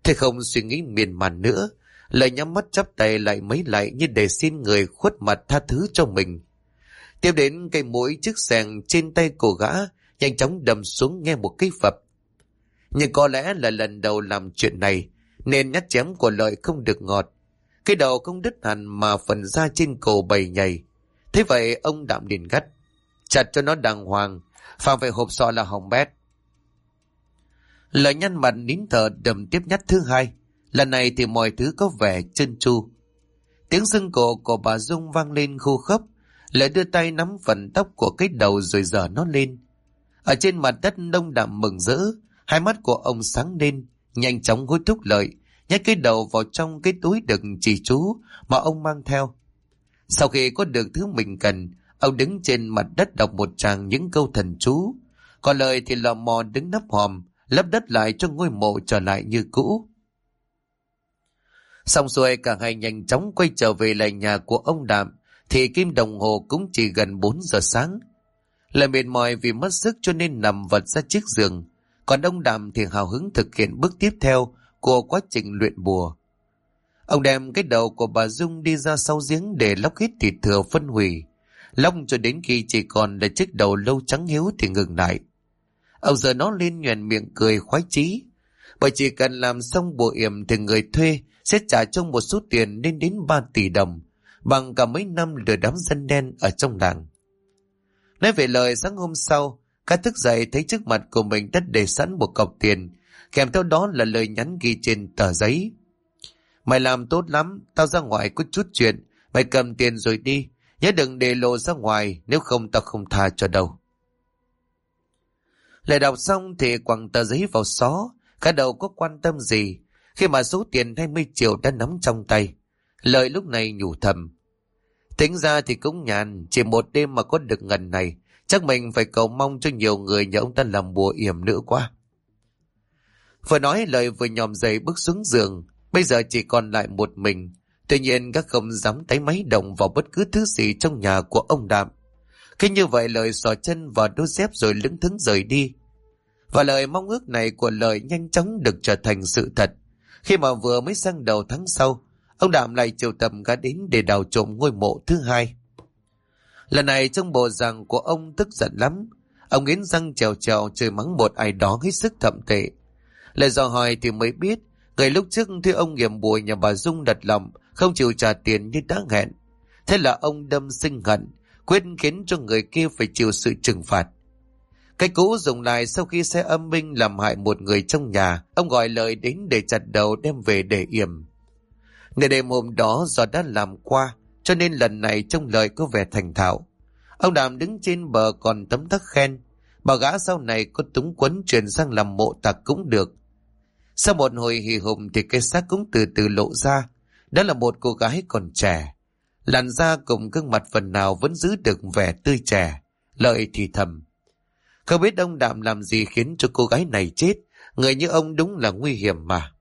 Speaker 1: Thế không suy nghĩ miên man nữa, Lợi nhắm mắt chắp tay lại mấy lại như để xin người khuất mặt tha thứ cho mình. Tiếp đến cây mũi chiếc xẻng trên tay của gã nhanh chóng đâm xuống nghe một cái phập. Nhưng có lẽ là lần đầu làm chuyện này nên nhát chém của Lợi không được ngọt. Cái đầu không đứt hẳn mà phần da trên cổ bầy nhầy. Thế vậy ông Đạm liền gắt: chặt cho nó đàng hoàng, phàm phải hộp sọ là hỏng bét. Lợi nhăn mặt nín thở đầm tiếp nhát thứ hai. Lần này thì mọi thứ có vẻ trơn tru. Tiếng xưng cổ của bà Dung vang lên khô khốc. Lợi đưa tay nắm phần tóc của cái đầu rồi giở nó lên. Ở trên mặt đất ông Đạm mừng rỡ, hai mắt của ông sáng lên, nhanh chóng hối thúc Lợi nhét cái đầu vào trong cái túi đựng chỉ chú mà ông mang theo. Sau khi có được thứ mình cần, ông đứng trên mặt đất đọc một tràng những câu thần chú. Còn Lợi thì lò mò đứng nấp hòm, lấp đất lại cho ngôi mộ trở lại như cũ. Xong xuôi cả hai nhanh chóng quay trở về lại nhà của ông Đạm, thì kim đồng hồ cũng chỉ gần 4 giờ sáng. Lợi mệt mỏi vì mất sức cho nên nằm vật ra chiếc giường. Còn ông Đạm thì hào hứng thực hiện bước tiếp theo của quá trình luyện bùa. Ông đem cái đầu của bà Dung đi ra sau giếng để lóc hết thịt thừa phân hủy. Lóc cho đến khi chỉ còn là chiếc đầu lâu trắng hiếu thì ngừng lại. Ông giơ nó lên nhoẻn miệng cười khoái chí. Bởi chỉ cần làm xong bùa yểm thì người thuê sẽ trả cho một số tiền lên đến 3 tỷ đồng, bằng cả mấy năm lừa đám dân đen ở trong làng. Nói về lời, sáng hôm sau, Cá thức dậy thấy trước mặt của mình đã để sẵn một cọc tiền, kèm theo đó là lời nhắn ghi trên tờ giấy: mày làm tốt lắm, tao ra ngoài có chút chuyện, mày cầm tiền rồi đi, nhớ đừng để lộ ra ngoài, nếu không tao không tha cho đâu. Lại đọc xong thì quẳng tờ giấy vào xó. Cá đâu có quan tâm gì khi mà số tiền 20 triệu đã nắm trong tay. Lợi lúc này nhủ thầm: tính ra thì cũng nhàn, chỉ một đêm mà có được ngần này, chắc mình phải cầu mong cho nhiều người nhờ ông ta làm bùa yểm nữa quá. Vừa nói Lợi vừa nhòm dậy bước xuống giường. Bây giờ chỉ còn lại một mình. Tuy nhiên các không dám tay máy động vào bất cứ thứ gì trong nhà của ông Đạm. Khi như vậy Lợi xỏ chân vào đôi dép rồi lững thững rời đi. Và lời mong ước này của Lợi nhanh chóng được trở thành sự thật. Khi mà vừa mới sang đầu tháng sau, ông Đạm lại triệu tập gã đến để đào trộm ngôi mộ thứ hai. Lần này trong bộ dạng của ông tức giận lắm. Ông nghiến răng trèo trèo chửi mắng một ai đó hết sức thậm tệ. Lại dò hỏi thì mới biết người lúc trước thuê ông yểm bùa nhà bà Dung đặt lòng không chịu trả tiền như đã hẹn. Thế là ông đâm sinh hận, quyết khiến cho người kia phải chịu sự trừng phạt. Cái cũ dùng lại sau khi xe âm binh làm hại một người trong nhà, ông gọi Lợi đến để chặt đầu đem về để yểm. Ngày đêm hôm đó do đã làm qua, cho nên lần này trông Lợi có vẻ thành thạo. Ông Đàm đứng trên bờ còn tấm tắc khen, bảo gã sau này có túng quấn chuyển sang làm mộ tặc cũng được. Sau một hồi hì hùng thì cái xác cũng từ từ lộ ra. Đó là một cô gái còn trẻ, làn da cùng gương mặt phần nào vẫn giữ được vẻ tươi trẻ. Lợi thì thầm: không biết ông Đạm làm gì khiến cho cô gái này chết, người như ông đúng là nguy hiểm mà.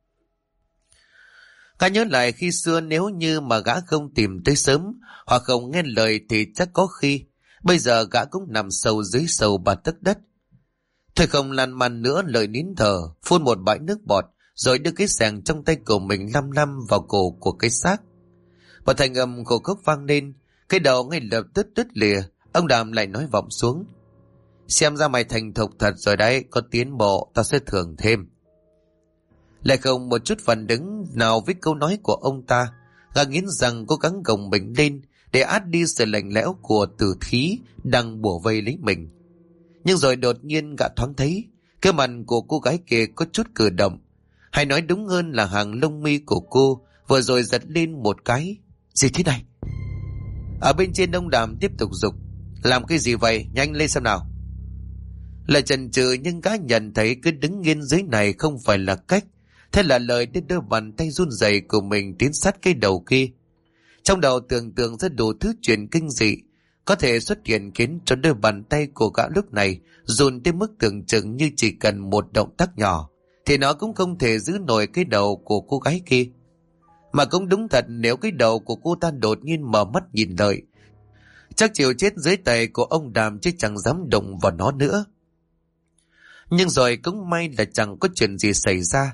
Speaker 1: Gã nhớ lại khi xưa nếu như mà gã không tìm tới sớm hoặc không nghe lời thì chắc có khi bây giờ gã cũng nằm sâu dưới sâu 3 tấc đất. Thôi không lan man nữa, Lợi nín thở, phun một bãi nước bọt rồi đưa cái xẻng trong tay của mình lăm lăm vào cổ của cái xác. Một thanh âm khô khốc vang lên, cái đầu ngay lập tức đứt lìa. Ông Đàm lại nói vọng xuống: xem ra mày thành thục thật rồi đấy, có tiến bộ tao sẽ thưởng thêm. Lại không một chút phản ứng nào với câu nói của ông ta. Gã nghiến răng cố gắng gồng mình lên để át đi sự lạnh lẽo của tử khí đang bủa vây lấy mình. Nhưng rồi đột nhiên gã thoáng thấy cái mặt của cô gái kia có chút cử động, hay nói đúng hơn là hàng lông mi của cô vừa rồi giật lên một cái. Gì thế này? Ở bên trên ông Đàm tiếp tục giục: làm cái gì vậy, nhanh lên xem nào. Lại chần chừ nhưng gã nhận thấy cứ đứng nghiêng dưới này không phải là cách. Thế là Lợi đến đôi bàn tay run rẩy của mình tiến sát cái đầu kia. Trong đầu tưởng tượng ra đủ thứ chuyện kinh dị có thể xuất hiện, khiến cho đôi bàn tay của gã lúc này run tới mức tưởng chừng như chỉ cần một động tác nhỏ thì nó cũng không thể giữ nổi cái đầu của cô gái kia. Mà cũng đúng thật, nếu cái đầu của cô ta đột nhiên mở mắt nhìn Lợi, chắc chịu chết dưới tay của ông Đàm chứ chẳng dám động vào nó nữa. Nhưng rồi cũng may là chẳng có chuyện gì xảy ra.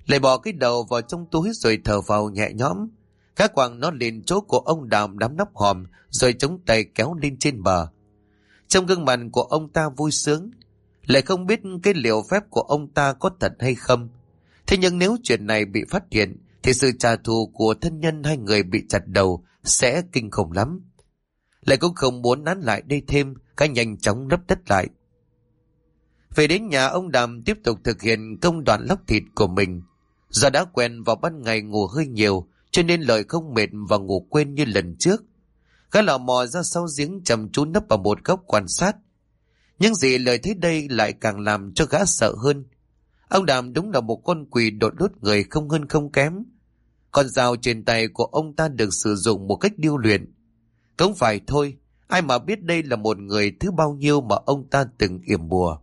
Speaker 1: Lại bỏ cái đầu vào trong túi rồi thở vào nhẹ nhõm. Gã quàng nó lên chỗ của ông Đàm đám nắp hòm, rồi chống tay kéo lên trên bờ. Trong gương mặt của ông ta vui sướng, lại không biết cái liệu phép của ông ta có thật hay không. Thế nhưng nếu chuyện này bị phát hiện, thì sự trả thù của thân nhân hai người bị chặt đầu sẽ kinh khủng lắm. Lại cũng không muốn nán lại đây thêm, gã nhanh chóng lấp đất lại. Về đến nhà, ông Đàm tiếp tục thực hiện công đoạn lóc thịt của mình. Do đã quen vào ban ngày ngủ hơi nhiều, cho nên Lợi không mệt và ngủ quên như lần trước. Gã lò mò ra sau giếng, chăm chú nấp vào một góc quan sát. Nhưng gì Lợi thấy đây lại càng làm cho gã sợ hơn. Ông Đàm đúng là một con quỷ đột đốt người không hơn không kém. Con dao trên tay của ông ta được sử dụng một cách điêu luyện. Không phải thôi, ai mà biết đây là một người thứ bao nhiêu mà ông ta từng yểm bùa.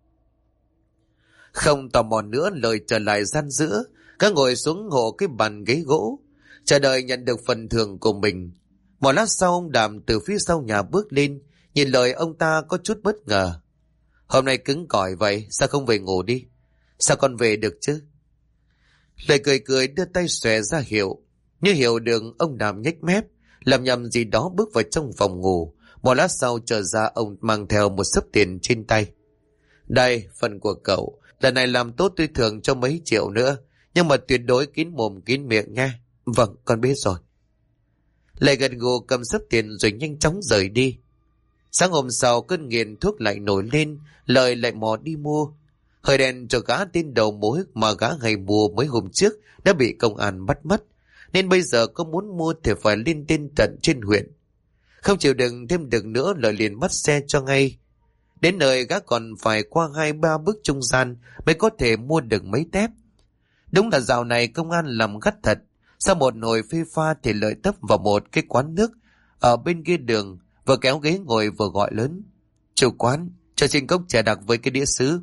Speaker 1: Không tò mò nữa, Lợi trở lại gian giữa, các ngồi xuống hộ cái bàn ghế gỗ, chờ đợi nhận được phần thưởng của mình. Một lát sau, ông Đàm từ phía sau nhà bước lên, nhìn Lợi ông ta có chút bất ngờ. Hôm nay cứng cỏi vậy, sao không về ngủ đi? Sao con về được chứ? Lợi cười cười đưa tay xòe ra hiệu. Như hiểu được, ông Đàm nhếch mép, làm nhầm gì đó bước vào trong phòng ngủ. Một lát sau trở ra, ông mang theo một xấp tiền trên tay. Đây, phần của cậu. Lần này làm tốt tôi thưởng cho mấy triệu nữa, nhưng mà tuyệt đối kín mồm kín miệng nha. Vâng, con biết rồi. Lại gật gù cầm xấp tiền rồi nhanh chóng rời đi. Sáng hôm sau, cơn nghiện thuốc lại nổi lên, Lợi lại mò đi mua. Hơi đèn cho gã tên đầu mối mà gã ngày mua mấy hôm trước đã bị công an bắt mất, nên bây giờ có muốn mua thì phải lên tên tận trên huyện. Không chịu đựng thêm được nữa, Lợi liền bắt xe cho ngay. Đến nơi gã còn phải qua 2-3 bước trung gian mới có thể mua được mấy tép. Đúng là dạo này công an làm gắt thật. Sau một hồi phê pha thì Lợi tấp vào một cái quán nước ở bên kia đường, vừa kéo ghế ngồi vừa gọi lớn. Chủ quán, cho xin cốc trà đặc với cái đĩa sứ.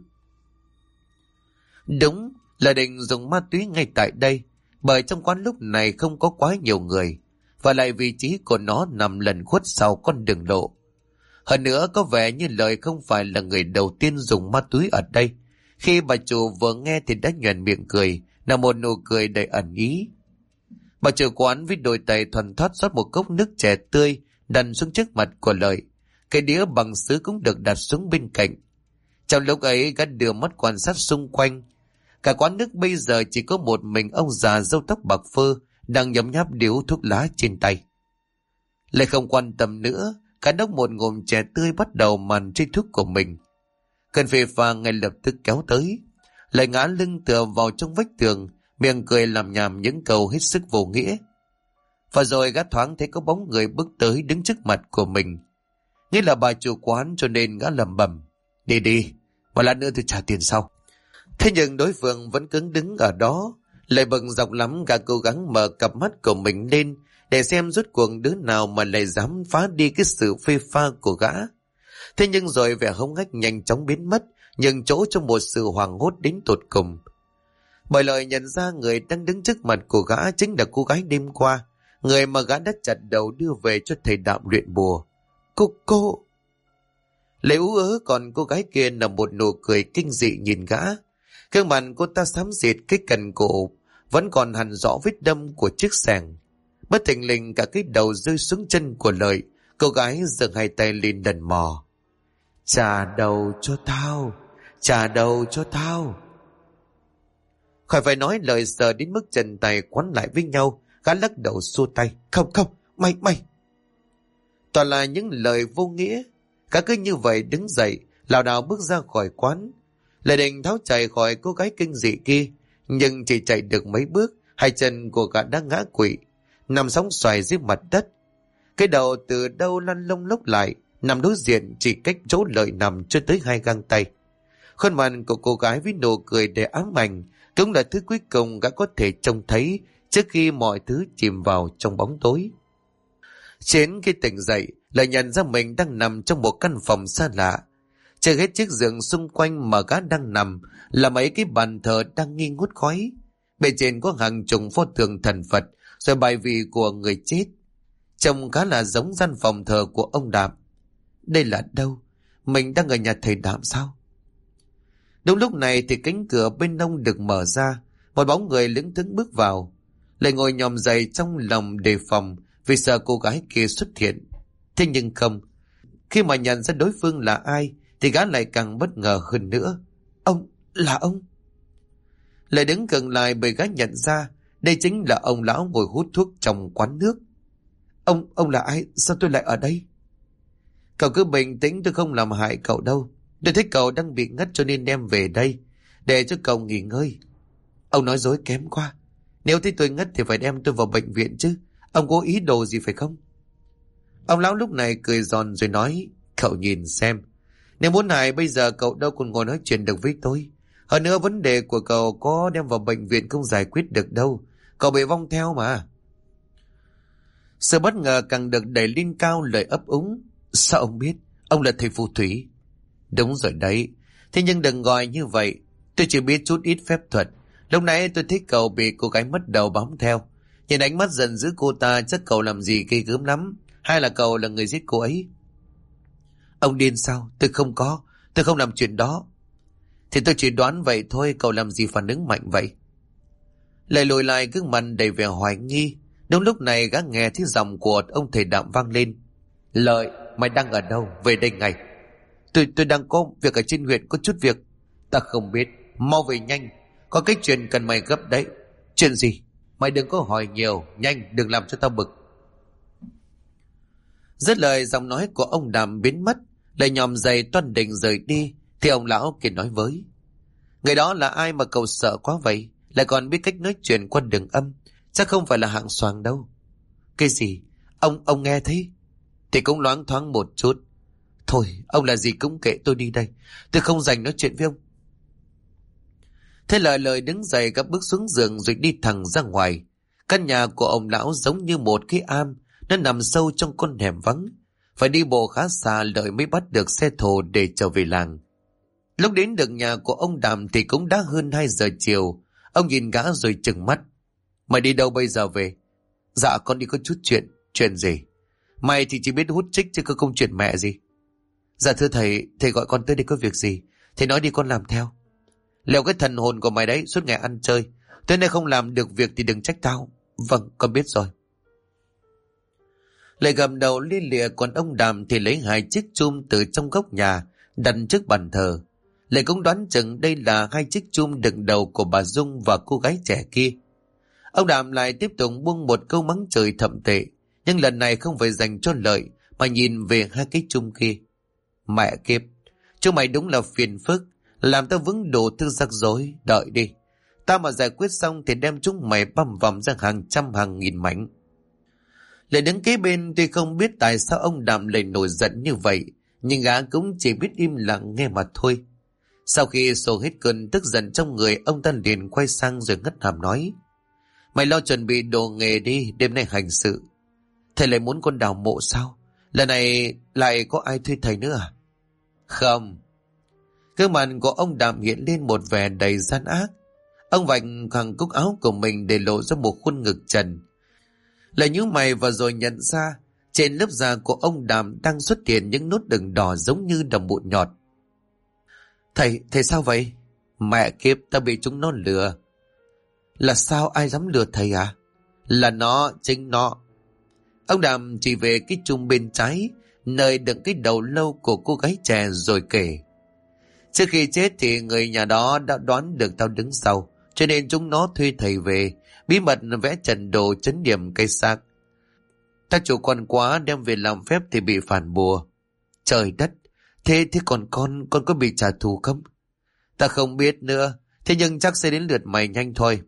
Speaker 1: Đúng là định dùng ma túy ngay tại đây, bởi trong quán lúc này không có quá nhiều người, và lại vị trí của nó nằm lẩn khuất sau con đường lộ. Hơn nữa có vẻ như Lợi không phải là người đầu tiên dùng ma túy ở đây. Khi bà chủ vừa nghe thì đã nhoẻn miệng cười, là một nụ cười đầy ẩn ý. Bà chủ quán với đôi tay thuần thoát rót một cốc nước chè tươi đặt xuống trước mặt của Lợi. Cái đĩa bằng sứ cũng được đặt xuống bên cạnh. Trong lúc ấy, gã đưa mắt quan sát xung quanh. Cả quán nước bây giờ chỉ có một mình ông già râu tóc bạc phơ đang nhấm nháp điếu thuốc lá trên tay. Lại không quan tâm nữa, cả đốc một ngụm chè tươi bắt đầu màn trên thuốc của mình. Cơn phê pha ngay lập tức kéo tới. Lại ngã lưng tựa vào trong vách tường, miệng cười làm nhảm những câu hết sức vô nghĩa. Và rồi gã thoáng thấy có bóng người bước tới đứng trước mặt của mình. Nghĩ là bà chủ quán cho nên gã lẩm bẩm. Đi đi, một lát nữa tôi trả tiền sau. Thế nhưng đối phương vẫn cứng đứng ở đó. Lại bận dọc lắm, gã cố gắng mở cặp mắt của mình lên để xem rốt cuộc đứa nào mà lại dám phá đi cái sự phê pha của gã. Thế nhưng rồi vẻ hống hách nhanh chóng biến mất, nhường chỗ cho một sự hoảng hốt đến tột cùng. Bởi Lợi nhận ra người đang đứng trước mặt của gã chính là cô gái đêm qua, người mà gã đã chặt đầu đưa về cho thầy Đạm luyện bùa. Cô... Lệ ú ớ, còn cô gái kia là một nụ cười kinh dị nhìn gã. Gương mặt cô ta xám xịt, cái cằm cổ vẫn còn hằn rõ vết đâm của chiếc xẻng. Bất thình lình cả cái đầu rơi xuống chân của Lợi. Cô gái giơ hai tay lên đần mò. Trả đầu cho tao, trả đầu cho tao. Khỏi phải nói, lời sợ đến mức chân tay quắn lại với nhau. Gã lắc đầu xua tay. Không, mày. Toàn là những lời vô nghĩa. Gã cứ như vậy đứng dậy, lảo đảo bước ra khỏi quán. Lại định tháo chạy khỏi cô gái kinh dị kia, nhưng chỉ chạy được mấy bước, hai chân của gã đã ngã quỵ, nằm sóng xoài dưới mặt đất. Cái đầu từ đâu lăn lông lốc lại, nằm đối diện chỉ cách chỗ Lợi nằm chưa tới 2 găng tay. Khuôn mặt của cô gái với nụ cười để ám ảnh cũng là thứ cuối cùng gã có thể trông thấy trước khi mọi thứ chìm vào trong bóng tối. Trên khi tỉnh dậy, lại nhận ra mình đang nằm trong một căn phòng xa lạ. Trên hết chiếc giường xung quanh mà gã đang nằm là mấy cái bàn thờ đang nghi ngút khói. Bên trên có hàng chục pho tượng thần Phật, rồi bài vị của người chết. Trông khá là giống gian phòng thờ của ông Đạm. Đây là đâu? Mình đang ở nhà thầy Đạm sao? Đúng lúc này thì cánh cửa bên ông được mở ra. một bóng người lững thững bước vào. Lại ngồi nhòm dậy trong lòng đề phòng vì sợ cô gái kia xuất hiện. Thế nhưng không. Khi mà nhận ra đối phương là ai thì gã lại càng bất ngờ hơn nữa. Ông, là ông. Lại đứng gần lại bởi gã nhận ra đây chính là ông lão ngồi hút thuốc trong quán nước. Ông là ai? Sao tôi lại ở đây? Cậu cứ bình tĩnh, tôi không làm hại cậu đâu. Tôi thấy cậu đang bị ngất cho nên đem về đây để cho cậu nghỉ ngơi. Ông nói dối kém quá. Nếu thấy tôi ngất thì phải đem tôi vào bệnh viện chứ. Ông có ý đồ gì phải không? Ông lão lúc này cười giòn rồi nói, cậu nhìn xem. Nếu muốn hại bây giờ cậu đâu còn ngồi nói chuyện được với tôi. Hơn nữa vấn đề của cậu có đem vào bệnh viện không giải quyết được đâu. Cậu bị vong theo mà. Sự bất ngờ càng được đẩy lên cao lời ấp úng. Sao ông biết? Ông là thầy phù thủy. Đúng rồi đấy. Thế nhưng đừng gọi như vậy. Tôi chỉ biết chút ít phép thuật. Lúc nãy tôi thấy cậu bị cô gái mất đầu bám theo. Nhìn ánh mắt giận dữ cô ta, chắc cậu làm gì ghê gớm lắm. Hay là cậu là người giết cô ấy? Ông điên sao? Tôi không làm chuyện đó. Thì tôi chỉ đoán vậy thôi, cậu làm gì phản ứng mạnh vậy? Lại lùi lại gương mặt đầy vẻ hoài nghi. Đúng lúc này gã nghe thấy giọng của ông thầy Đạm vang lên. Lợi, mày đang ở đâu? Về đây ngay. Tôi đang có việc ở trên huyện, có chút việc. Ta không biết, mau về nhanh. Có cái chuyện cần mày gấp đấy. Chuyện gì? Mày đừng có hỏi nhiều, nhanh, đừng làm cho tao bực. Dứt lời giọng nói của ông Đàm biến mất. Lại nhòm giày toan định rời đi thì ông lão kia nói với. Người đó là ai mà cậu sợ quá vậy? Lại còn biết cách nói chuyện qua đường âm. Chắc không phải là hạng xoàng đâu. Cái gì? Ông nghe thấy? Thì cũng loáng thoáng một chút. Thôi, ông là gì cũng kệ, tôi đi đây. Tôi không dành nói chuyện với ông. Thế lời đứng dậy gấp bước xuống giường rồi đi thẳng ra ngoài. Căn nhà của ông lão giống như một cái am. Nó nằm sâu trong con hẻm vắng. Phải đi bộ khá xa Lợi mới bắt được xe thồ để trở về làng. Lúc đến được nhà của ông Đàm thì cũng đã hơn 2 giờ chiều. Ông nhìn gã rồi trừng mắt. Mày đi đâu bây giờ về? Dạ con đi có chút chuyện. Chuyện gì? Mày thì chỉ biết hút chích chứ có công chuyện mẹ gì. Dạ thưa thầy gọi con tới đây có việc gì? Thầy nói đi con làm theo. Lèo cái thần hồn của mày đấy, suốt ngày ăn chơi. Tới nay không làm được việc thì đừng trách tao. Vâng, con biết rồi. Lại gầm đầu lia lịa, còn ông Đàm thì lấy 2 chiếc chum từ trong góc nhà đặt trước bàn thờ. Lại cũng đoán chừng đây là 2 chiếc chum đựng đầu của bà Dung và cô gái trẻ kia. Ông Đàm lại tiếp tục buông một câu mắng trời thậm tệ, nhưng lần này không phải dành cho Lợi mà nhìn về 2 cái chum kia. Mẹ kiếp, chúng mày đúng là phiền phức, làm tao vướng đồ tư rắc rối. Đợi đi, tao mà giải quyết xong thì đem chúng mày băm vằm ra hàng trăm hàng nghìn mảnh. Lại đứng kế bên, tuy không biết tại sao ông Đàm lại nổi giận như vậy, nhưng gã cũng chỉ biết im lặng nghe mà thôi. Sau khi xô hết cơn tức giận trong người, ông ta liền quay sang rồi ngất hàm nói. Mày lo chuẩn bị đồ nghề đi, đêm nay hành sự. Thầy lại muốn con đào mộ sao? Lần này lại có ai thuê thầy nữa à? Không. Gương mặt của ông Đàm hiện lên một vẻ đầy gian ác. Ông vạch khăn cúc áo của mình để lộ ra một khuôn ngực trần. Lại nhíu mày và rồi nhận ra trên lớp da của ông Đàm đang xuất hiện những nốt đường đỏ giống như đồng mụn nhọt. Thầy sao vậy? Mẹ kiếp, ta bị chúng nó lừa. Là sao, ai dám lừa thầy à? Là nó, chính nó. Ông Đàm chỉ về cái chum bên trái, nơi đựng cái đầu lâu của cô gái trẻ rồi kể. Trước khi chết thì người nhà đó đã đoán được tao đứng sau, cho nên chúng nó thuê thầy về, bí mật vẽ trận đồ trấn điểm cây xác. Ta chủ quan quá đem về làm phép thì bị phản bùa. Trời đất, thế còn con có bị trả thù không? Ta không biết nữa, thế nhưng chắc sẽ đến lượt mày nhanh thôi.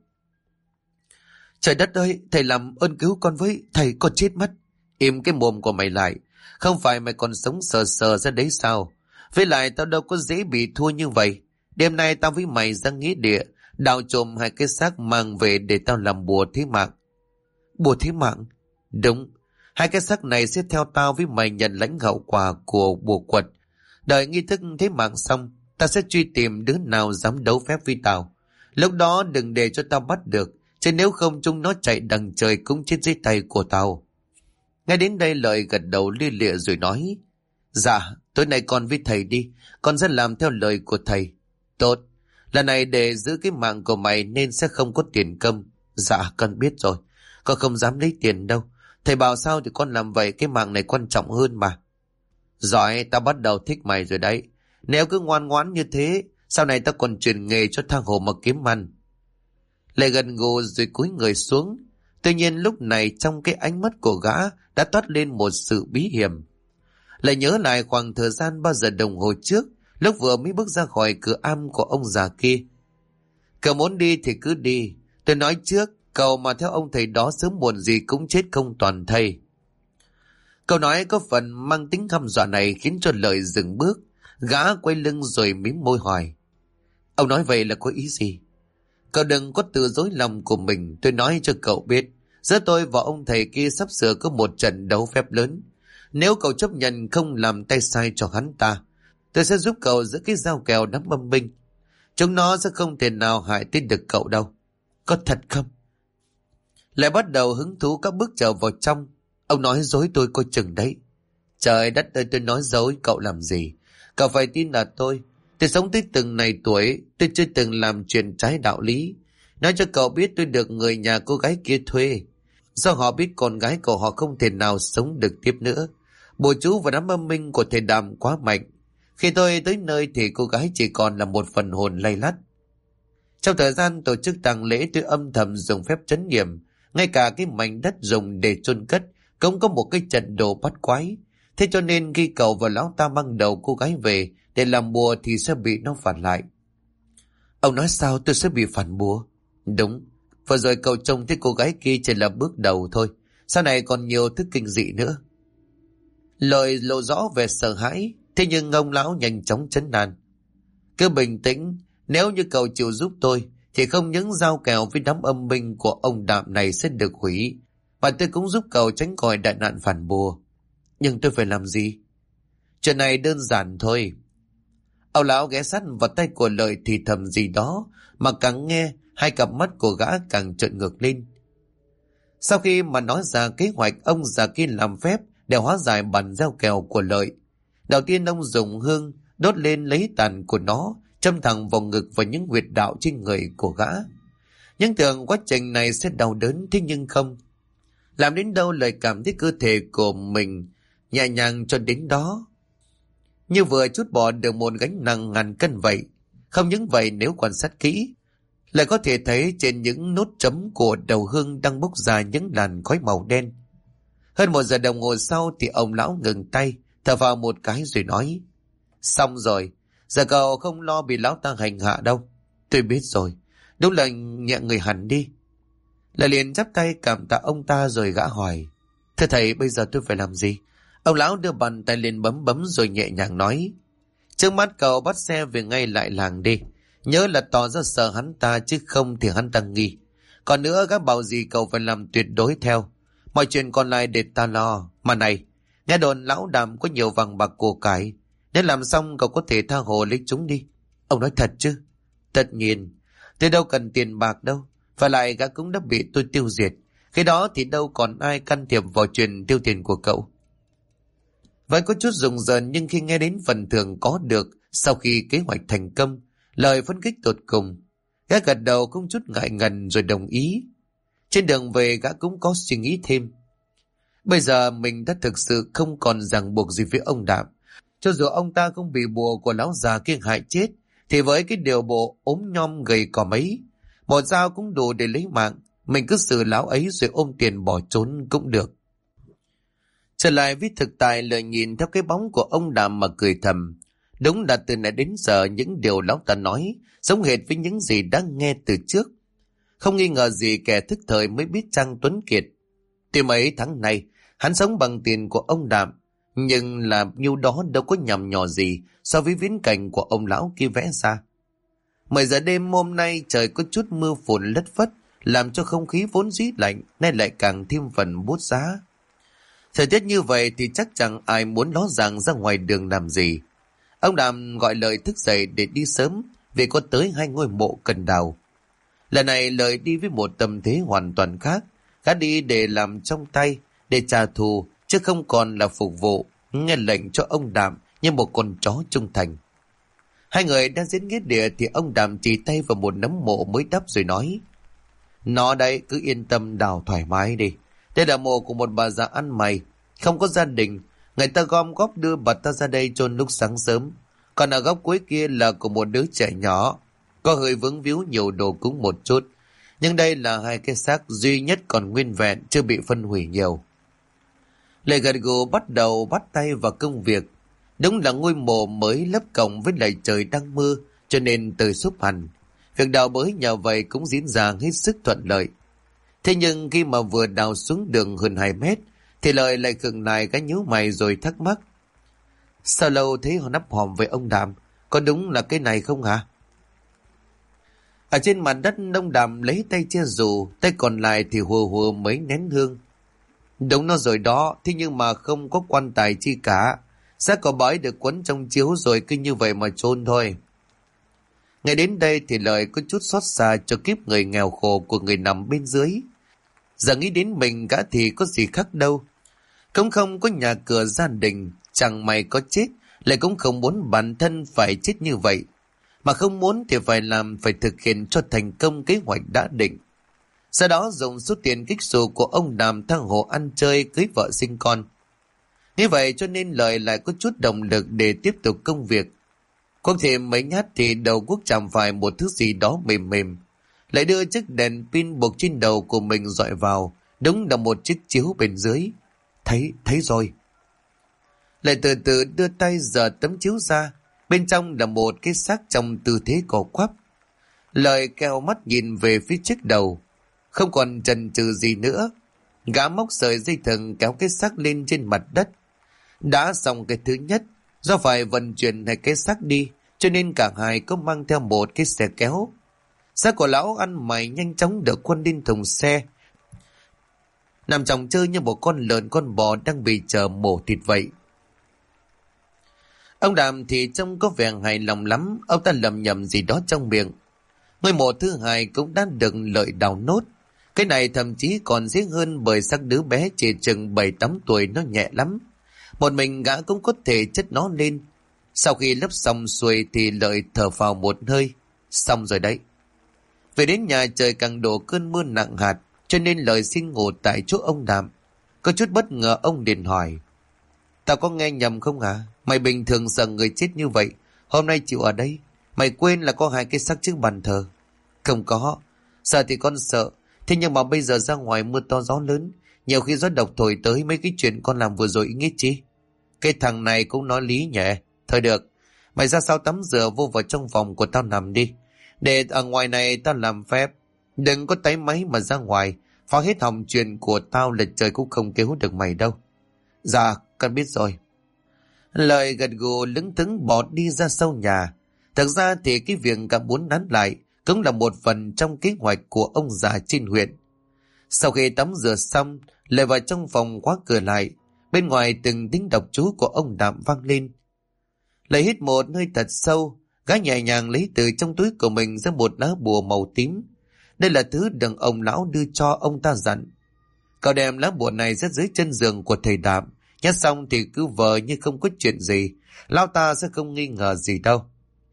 Speaker 1: Trời đất ơi, thầy làm ơn cứu con với, thầy con chết mất. Im cái mồm của mày lại, không phải mày còn sống sờ sờ ra đấy sao? Với lại tao đâu có dễ bị thua như vậy. Đêm nay tao với mày ra nghĩa địa, đào trộm 2 cái xác mang về để tao làm bùa thế mạng. Bùa thế mạng? Đúng, 2 cái xác này sẽ theo tao với mày nhận lãnh hậu quả của bùa quật. Đợi nghi thức thế mạng xong, tao sẽ truy tìm đứa nào dám đấu phép với tao. Lúc đó đừng để cho tao bắt được, chứ nếu không chúng nó chạy đằng trời cũng chết dưới tay của tao. Ngay đến đây Lợi gật đầu lia lịa rồi nói. Dạ, tối nay con với thầy đi, con sẽ làm theo lời của thầy. Tốt, Lần này để giữ cái mạng của mày nên sẽ không có tiền công. Dạ con biết rồi. Con không dám lấy tiền đâu. Thầy bảo sao thì con làm vậy, cái mạng này quan trọng hơn mà. Giỏi, tao bắt đầu thích mày rồi đấy. Nếu cứ ngoan ngoãn như thế, sau này tao còn chuyển nghề cho thang hồ mà kiếm ăn. Lại gần gù rồi cúi người xuống. Tuy nhiên lúc này trong cái ánh mắt của gã đã toát lên một sự bí hiểm. Lại nhớ lại khoảng thời gian 3 giờ đồng hồ trước, lúc vừa mới bước ra khỏi cửa am của ông già kia. Cậu muốn đi thì cứ đi. Tôi nói trước, cậu mà theo ông thầy đó sớm muộn gì cũng chết không toàn thây. Câu nói có phần mang tính hăm dọa này khiến cho Lợi dừng bước. Gã quay lưng rồi mím môi hỏi. Ông nói vậy là có ý gì? Cậu đừng có tự dối lòng của mình. Tôi nói cho cậu biết, giữa tôi và ông thầy kia sắp sửa có một trận đấu phép lớn. Nếu cậu chấp nhận không làm tay sai cho hắn ta, tôi sẽ giúp cậu giữ cái dao kèo đám âm binh. Chúng nó sẽ không thể nào hại tới được cậu đâu. Có thật không? Lại bắt đầu hứng thú các bước trở vào trong. Ông nói dối tôi coi chừng đấy. Trời đất ơi, tôi nói dối cậu làm gì? Cậu phải tin là tôi sống tới từng này tuổi, tôi chưa từng làm chuyện trái đạo lý. Nói cho cậu biết tôi được người nhà cô gái kia thuê. Do họ biết con gái của họ không thể nào sống được tiếp nữa. Bùa chú và đám âm minh của thầy Đàm quá mạnh. Khi tôi tới nơi thì cô gái chỉ còn là một phần hồn lay lắt. Trong thời gian tổ chức tang lễ, tôi âm thầm dùng phép trấn nghiệm. Ngay cả cái mảnh đất dùng để chôn cất cũng có một cái trận đồ bắt quái. Thế cho nên khi cậu và lão ta mang đầu cô gái về để làm bùa thì sẽ bị nó phản lại. Ông nói sao tôi sẽ bị phản bùa? Đúng, vừa rồi cậu trông thấy cô gái kia chỉ là bước đầu thôi. Sau này còn nhiều thứ kinh dị nữa. Lời lộ rõ về sợ hãi. Thế nhưng ông lão nhanh chóng trấn an. Cứ bình tĩnh, nếu như cậu chịu giúp tôi thì không những giao kèo với đám âm binh của ông Đạm này sẽ được hủy, mà tôi cũng giúp cậu tránh khỏi đại nạn phản bùa. Nhưng tôi phải làm gì? Chuyện này đơn giản thôi. Ông lão ghé sát vào tay của Lợi thì thầm gì đó, mà càng nghe hai cặp mắt của gã càng trợn ngược lên. Sau khi mà nói ra kế hoạch ông già kia làm phép để hóa giải bản gieo kèo của Lợi, đầu tiên ông dùng hương đốt lên lấy tàn của nó, châm thẳng vào ngực và những huyệt đạo trên người của gã. Nhưng tưởng quá trình này sẽ đau đớn, thế nhưng không. Làm đến đâu Lợi cảm thấy cơ thể của mình nhẹ nhàng cho đến đó, như vừa chút bỏ được một gánh nặng ngàn cân vậy. Không những vậy, nếu quan sát kỹ, lại có thể thấy trên những nốt chấm của đầu hương đang bốc ra những làn khói màu đen. Hơn 1 giờ đồng hồ sau thì ông lão ngừng tay, thở vào một cái rồi nói. Xong rồi, giờ cậu không lo bị lão ta hành hạ đâu. Tôi biết rồi, đúng là nhẹ người hẳn đi. Lại liền chắp tay cảm tạ ông ta rồi gã hỏi. Thưa thầy, bây giờ tôi phải làm gì? Ông lão đưa bàn tay lên bấm bấm rồi nhẹ nhàng nói. Trước mắt cậu bắt xe về ngay lại làng đi. Nhớ là tỏ ra sợ hắn ta, chứ không thì hắn ta nghi. Còn nữa, gã bảo gì cậu phải làm tuyệt đối theo. Mọi chuyện còn lại để ta lo. Mà này, nghe đồn lão Đàm có nhiều vàng bạc của cải. Nếu làm xong cậu có thể tha hồ lấy chúng đi. Ông nói thật chứ? Tất nhiên, tôi đâu cần tiền bạc đâu. Và lại gã cũng đã bị tôi tiêu diệt. Khi đó thì đâu còn ai can thiệp vào chuyện tiêu tiền của cậu. Vậy có chút rùng rợn, nhưng khi nghe đến phần thưởng có được sau khi kế hoạch thành công, lời phấn khích tột cùng, gã gật đầu không chút ngại ngần rồi đồng ý. Trên đường về gã cũng có suy nghĩ thêm. Bây giờ mình đã thực sự không còn ràng buộc gì với ông Đạm. Cho dù ông ta không bị bùa của lão già kia hại chết, thì với cái điều bộ ốm nhom gầy cò mấy, một dao cũng đủ để lấy mạng. Mình cứ xử lão ấy rồi ôm tiền bỏ trốn cũng được. Trở lại với thực tại, Lợi nhìn theo cái bóng của ông Đàm mà cười thầm. Đúng là từ nãy đến giờ những điều lão ta nói giống hệt với những gì đã nghe từ trước. Không nghi ngờ gì kẻ thức thời mới biết Trang Tuấn Kiệt. Tuy mấy tháng nay hắn sống bằng tiền của ông Đàm, nhưng là nhiêu đó đâu có nhằm nhỏ gì so với viễn cảnh của ông lão kia vẽ ra. 10 giờ đêm hôm nay trời có chút mưa phùn lất phất, làm cho không khí vốn dĩ lạnh nay lại càng thêm phần bút giá. Thời tiết như vậy thì chắc chẳng ai muốn ló dạng ra ngoài đường làm gì. Ông Đàm gọi Lợi thức dậy để đi sớm, vì có tới 2 ngôi mộ cần đào. Lần này Lợi đi với một tâm thế hoàn toàn khác. Gã đi để làm trong tay, để trả thù, chứ không còn là phục vụ, nghe lệnh cho ông Đàm như một con chó trung thành. Hai người đang diễn nghĩa địa thì ông Đàm chỉ tay vào một nấm mộ mới đắp rồi nói: Nó đây, cứ yên tâm đào thoải mái đi. Đây là mộ của một bà già ăn mày, không có gia đình. Người ta gom góp đưa bà ta ra đây chôn lúc sáng sớm. Còn ở góc cuối kia là của một đứa trẻ nhỏ, có hơi vướng víu nhiều đồ cúng một chút. Nhưng đây là hai cái xác duy nhất còn nguyên vẹn, chưa bị phân hủy nhiều. Lệ gật gù bắt đầu bắt tay vào công việc. Đúng là ngôi mộ mới lấp cổng với lại trời đang mưa, cho nên tơi xốp hẳn. Việc đào bới nhờ vậy cũng diễn ra hết sức thuận lợi. Thế nhưng khi mà vừa đào xuống đường hơn 2 mét, thì Lợi lại khựng lại cái nhíu mày rồi thắc mắc: Sao lâu thấy họ nắp hòm với ông Đàm? Có đúng là cái này không hả? Ở trên mặt đất, ông Đàm lấy tay che dù, tay còn lại thì hùa hùa mấy nén hương. Đúng nó rồi đó, thế nhưng mà không có quan tài chi cả. Xác có bói được quấn trong chiếu rồi cứ như vậy mà chôn thôi. Ngay đến đây thì Lợi có chút xót xa cho kiếp người nghèo khổ của người nằm bên dưới. Giờ nghĩ đến mình gã thì có gì khác đâu. Cũng không có nhà cửa gia đình, chẳng may có chết, lại cũng không muốn bản thân phải chết như vậy. Mà không muốn thì phải thực hiện cho thành công kế hoạch đã định. Sau đó dùng số tiền kích xù của ông Đàm thang hồ ăn chơi cưới vợ sinh con. Như vậy cho nên Lợi lại có chút động lực để tiếp tục công việc. Quăng thêm mấy nhát thì đầu Quốc chạm phải một thứ gì đó mềm mềm. Lại đưa chiếc đèn pin buộc trên đầu của mình dọi vào. Đúng là một chiếc chiếu bên dưới. Thấy rồi. Lại từ từ đưa tay giở tấm chiếu ra. Bên trong là một cái xác trong tư thế cổ quắp. Lợi keo mắt nhìn về phía chiếc đầu. Không còn chần chừ gì nữa. Gã móc sợi dây thừng kéo cái xác lên trên mặt đất. Đã xong cái thứ nhất, do phải vận chuyển hai cái xác đi, cho nên cả hai có mang theo một cái xe kéo. Xác của lão ăn mày nhanh chóng được quân lên thùng xe, nằm chồng chơi như một con lợn con bò đang bị chờ mổ thịt vậy. Ông Đàm thì trông có vẻ hài lòng lắm, ông ta lầm nhầm gì đó trong miệng. Ngôi mộ thứ hai cũng đã được Lợi đào nốt. Cái này thậm chí còn dễ hơn bởi xác đứa bé chỉ chừng 7-8 tuổi nó nhẹ lắm. Một mình gã cũng có thể chất nó lên. Sau khi lấp xong xuôi thì Lợi thở phào một hơi. Xong rồi đấy. Về đến nhà trời càng đổ cơn mưa nặng hạt, cho nên Lợi xin ngủ tại chỗ ông Đàm. Có chút bất ngờ ông liền hỏi: Tao có nghe nhầm không hả? Mày bình thường sợ người chết như vậy, hôm nay chịu ở đây. Mày quên là có hai cái xác trước bàn thờ. Không có. Sợ thì con sợ. Thế nhưng mà bây giờ ra ngoài mưa to gió lớn, nhiều khi gió độc thổi tới, mấy cái chuyện con làm vừa rồi ý nghĩa chi? Cái thằng này cũng nói lý nhẹ. Thôi được, mày ra sau tắm rửa vô vào trong phòng của tao nằm đi. Để ở ngoài này tao làm phép. Đừng có táy máy mà ra ngoài, phá hết hỏng chuyện của tao là trời cũng không cứu được mày đâu. Dạ, con biết rồi. Lợi gật gù lững thững bỏ đi ra sau nhà. Thực ra thì cái việc cả muốn nán lại cũng là một phần trong kế hoạch của ông già trên huyện. Sau khi tắm rửa xong, Lợi vào trong phòng khóa cửa lại. Bên ngoài từng tiếng đọc chú của ông Đạm vang lên. Lợi hít một hơi thật sâu, gã nhẹ nhàng lấy từ trong túi của mình ra một lá bùa màu tím. Đây là thứ đừng ông lão đưa cho ông ta dặn. Cậu đem lá bùa này ra dưới chân giường của thầy Đạm, nhét xong thì cứ vờ như không có chuyện gì, lão ta sẽ không nghi ngờ gì đâu.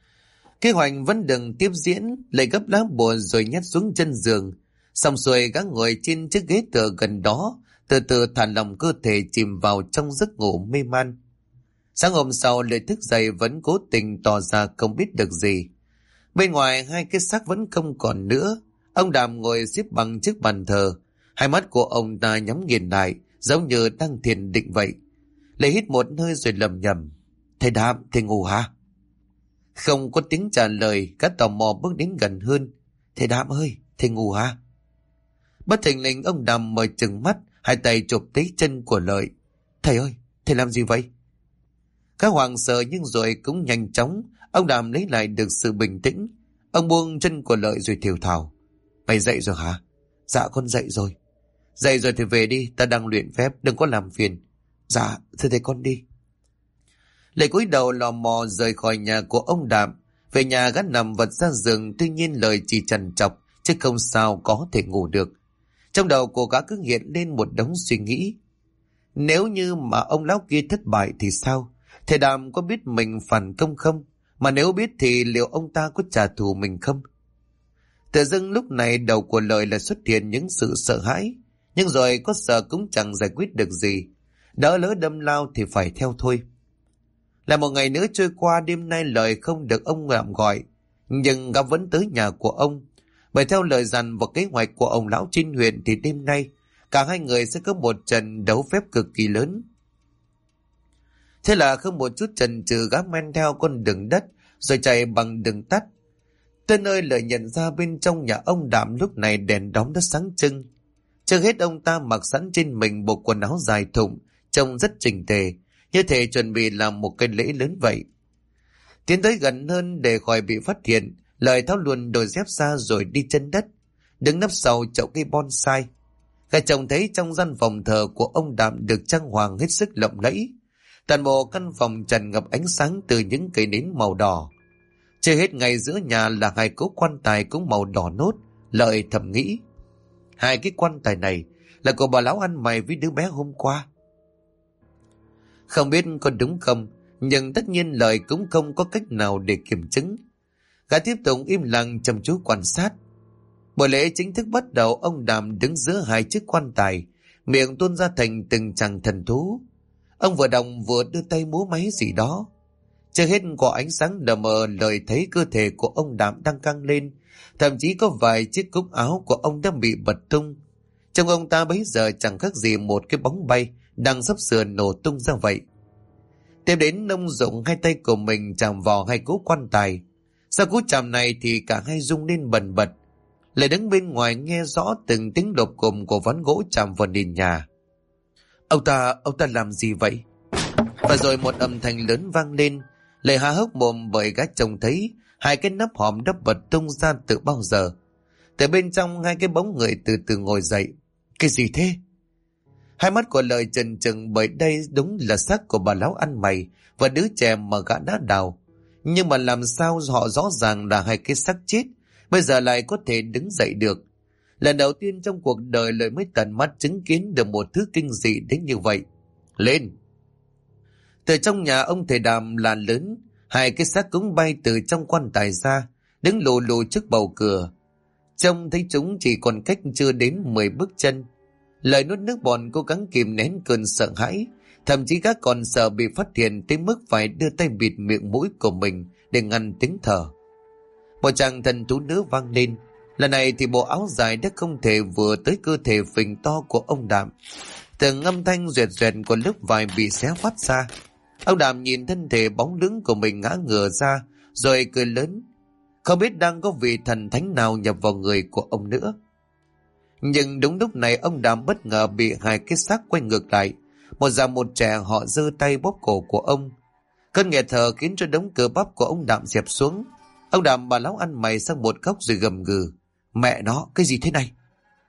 Speaker 1: Kế hoạch vẫn đừng tiếp diễn, lại gấp lá bùa rồi nhét xuống chân giường. Xong xuôi gã ngồi trên chiếc ghế tựa gần đó, từ từ thả lỏng cơ thể chìm vào trong giấc ngủ mê man. Sáng hôm sau Lợi thức dậy vẫn cố tình tỏ ra không biết được gì. Bên ngoài hai cái xác vẫn không còn nữa. Ông Đàm ngồi xếp bằng trước bàn thờ, hai mắt của ông ta nhắm nghiền lại, giống như đang thiền định vậy. Lợi hít một hơi rồi lầm nhầm: Thầy Đàm, thầy ngủ hả? Không có tiếng trả lời, các tò mò bước đến gần hơn. Thầy Đàm ơi, thầy ngủ hả? Bất thình lình ông Đàm mở trừng mắt, hai tay chụp lấy chân của Lợi. Thầy ơi, thầy làm gì vậy? Các hoàng sợ nhưng rồi cũng nhanh chóng, ông Đàm lấy lại được sự bình tĩnh. Ông buông chân của Lợi rồi thều thào: Mày dậy rồi hả? Dạ con dậy rồi. Dậy rồi thì về đi, ta đang luyện phép, đừng có làm phiền. Dạ, thưa thầy con đi. Lợi cúi đầu lò mò rời khỏi nhà của ông Đạm. Về nhà gã nằm vật ra giường, tuy nhiên Lợi chỉ trằn trọc, chứ không sao có thể ngủ được. Trong đầu của gã cứ hiện lên một đống suy nghĩ. Nếu như mà ông lão kia thất bại thì sao? Thầy Đàm có biết mình phản công không? Mà nếu biết thì liệu ông ta có trả thù mình không? Tự dưng lúc này đầu của Lợi là xuất hiện những sự sợ hãi. Nhưng rồi có sợ cũng chẳng giải quyết được gì. Đỡ lỡ đâm lao thì phải theo thôi. Là một ngày nữa trôi qua, đêm nay Lợi không được ông Đạm gọi. Nhưng gã vẫn tới nhà của ông. Bởi theo lời dặn và kế hoạch của ông lão trên huyện thì đêm nay cả hai người sẽ có một trận đấu phép cực kỳ lớn. Thế là không một chút chần chừ, gã men theo con đường đất rồi chạy bằng đường tắt. Tới nơi Lợi nhận ra bên trong nhà ông Đạm lúc này đèn đóm đã sáng trưng. Trước hết ông ta mặc sẵn trên mình bộ quần áo dài thụng, trông rất chỉnh tề, như thể chuẩn bị làm một cái lễ lớn vậy. Tiến tới gần hơn để khỏi bị phát hiện, Lợi tháo luôn đôi dép ra rồi đi chân đất, đứng nấp sau chậu cây bonsai. Gã trông thấy trong gian phòng thờ của ông Đạm được trang hoàng hết sức lộng lẫy. Toàn bộ căn phòng tràn ngập ánh sáng từ những cây nến màu đỏ. Chưa hết, ngay giữa nhà là hai cỗ quan tài cũng màu đỏ nốt. Lợi thầm nghĩ, hai cái quan tài này là của bà lão ăn mày với đứa bé hôm qua. Không biết có đúng không, nhưng tất nhiên Lợi cũng không có cách nào để kiểm chứng. Gã tiếp tục im lặng chăm chú quan sát. Buổi lễ chính thức bắt đầu. Ông Đàm đứng giữa hai chiếc quan tài, miệng tuôn ra thành từng tràng thần thú. Ông vừa đọc vừa đưa tay múa máy gì đó. Chưa hết, có ánh sáng đờ mờ, Lợi thấy cơ thể của ông Đạm đang căng lên, thậm chí có vài chiếc cúc áo của ông đã bị bật tung. Trong ông ta bấy giờ chẳng khác gì một cái bóng bay đang sắp sửa nổ tung ra vậy. Tiếp đến, ông dùng hai tay của mình chạm vào hai cú quan tài. Sau cú chạm này thì cả hai rung lên bần bật. Lại đứng bên ngoài nghe rõ từng tiếng lộp cộp của ván gỗ chạm vào nền nhà. Ông ta làm gì vậy? Và rồi một âm thanh lớn vang lên. Lại há hốc mồm bởi gã trông thấy hai cái nắp hòm đã bật tung ra từ bao giờ. Từ bên trong, hai cái bóng người từ từ ngồi dậy. Cái gì thế? Hai mắt của Lợi trần trừng, bởi đây đúng là xác của bà lão ăn mày và đứa trẻ mà gã đã đào. Nhưng mà làm sao họ rõ ràng là hai cái xác chết bây giờ lại có thể đứng dậy được? Lần đầu tiên trong cuộc đời Lợi mới tận mắt chứng kiến được một thứ kinh dị đến như vậy. Lên! Từ trong nhà ông thầy Đàm là lớn, hai cái xác cũng bay từ trong quan tài ra, đứng lù lù trước bầu cửa. Trông thấy chúng chỉ còn cách chưa đến 10 bước chân. Lợi nuốt nước bọt, cố gắng kìm nén cơn sợ hãi. Thậm chí các còn sợ bị phát hiện tới mức phải đưa tay bịt miệng mũi của mình để ngăn tiếng thở. Một tràng thần thú nữ vang lên. Lần này thì bộ áo dài đã không thể vừa tới cơ thể phình to của ông Đạm. Từng âm thanh duyệt duyệt của lớp vải bị xé phát ra. Ông Đạm nhìn thân thể bóng lưng của mình ngã ngửa ra, rồi cười lớn. Không biết đang có vị thần thánh nào nhập vào người của ông nữa. Nhưng đúng lúc này, ông Đạm bất ngờ bị hai cái xác quay ngược lại. Một già một trẻ, họ giơ tay bóp cổ của ông. Cơn nghẹt thở khiến cho đống cơ bắp của ông Đạm dẹp xuống. Ông Đạm bà lão ăn mày sang một góc rồi gầm gừ. Mẹ nó, cái gì thế này?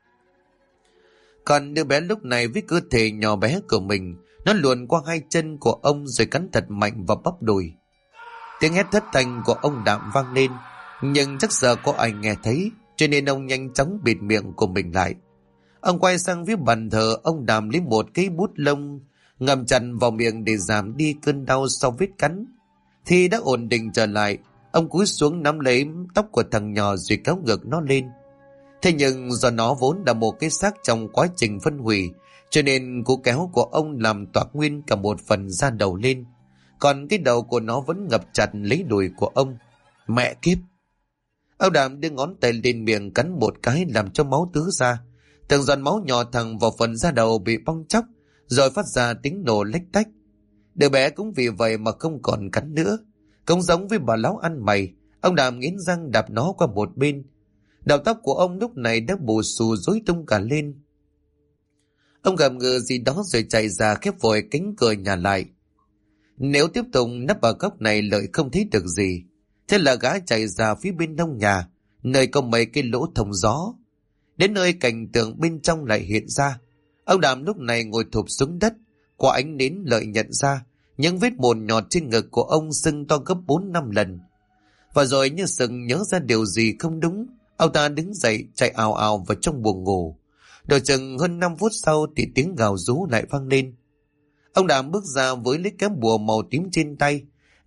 Speaker 1: Còn đứa bé lúc này với cơ thể nhỏ bé của mình, nó luồn qua hai chân của ông rồi cắn thật mạnh vào bắp đùi. Tiếng hét thất thanh của ông Đạm vang lên, nhưng chắc giờ có ai nghe thấy, cho nên ông nhanh chóng bịt miệng của mình lại. Ông quay sang phía bàn thờ. Ông Đàm lấy một cái bút lông ngầm chặt vào miệng để giảm đi cơn đau sau vết cắn. Thì đã ổn định trở lại, ông cúi xuống nắm lấy tóc của thằng nhỏ rồi kéo ngược nó lên. Thế nhưng do nó vốn là một cái xác trong quá trình phân hủy, cho nên cú kéo của ông làm toạc nguyên cả một phần da đầu lên. Còn cái đầu của nó vẫn ngập chặt lấy đùi của ông. Mẹ kiếp! Ông Đàm đưa ngón tay lên miệng cắn một cái làm cho máu tứ ra. Từng giọt máu nhỏ thẳng vào phần da đầu bị bong chóc, rồi phát ra tiếng nổ lách tách. Đứa bé cũng vì vậy mà không còn cắn nữa. Cũng giống với bà lão ăn mày, ông Đàm nghiến răng đạp nó qua một bên. Đầu tóc của ông lúc này đã bù xù rối tung cả lên. Ông gầm gừ gì đó rồi chạy ra khép vội cánh cửa nhà lại. Nếu tiếp tục nấp ở góc này, Lợi không thấy được gì. Thế là gã chạy ra phía bên nông nhà, nơi có mấy cái lỗ thông gió. Đến nơi cảnh tượng bên trong lại hiện ra. Ông Đàm lúc này ngồi thụp xuống đất. Qua ánh nến, Lợi nhận ra những vết mồn nhọt trên ngực của ông sưng to gấp 4-5 lần. Và rồi như sừng nhớ ra điều gì không đúng, ông ta đứng dậy chạy ào ào vào trong buồng ngủ. Đợi chừng hơn 5 phút sau thì tiếng gào rú lại vang lên. Ông Đàm bước ra với lấy cái bùa màu tím trên tay,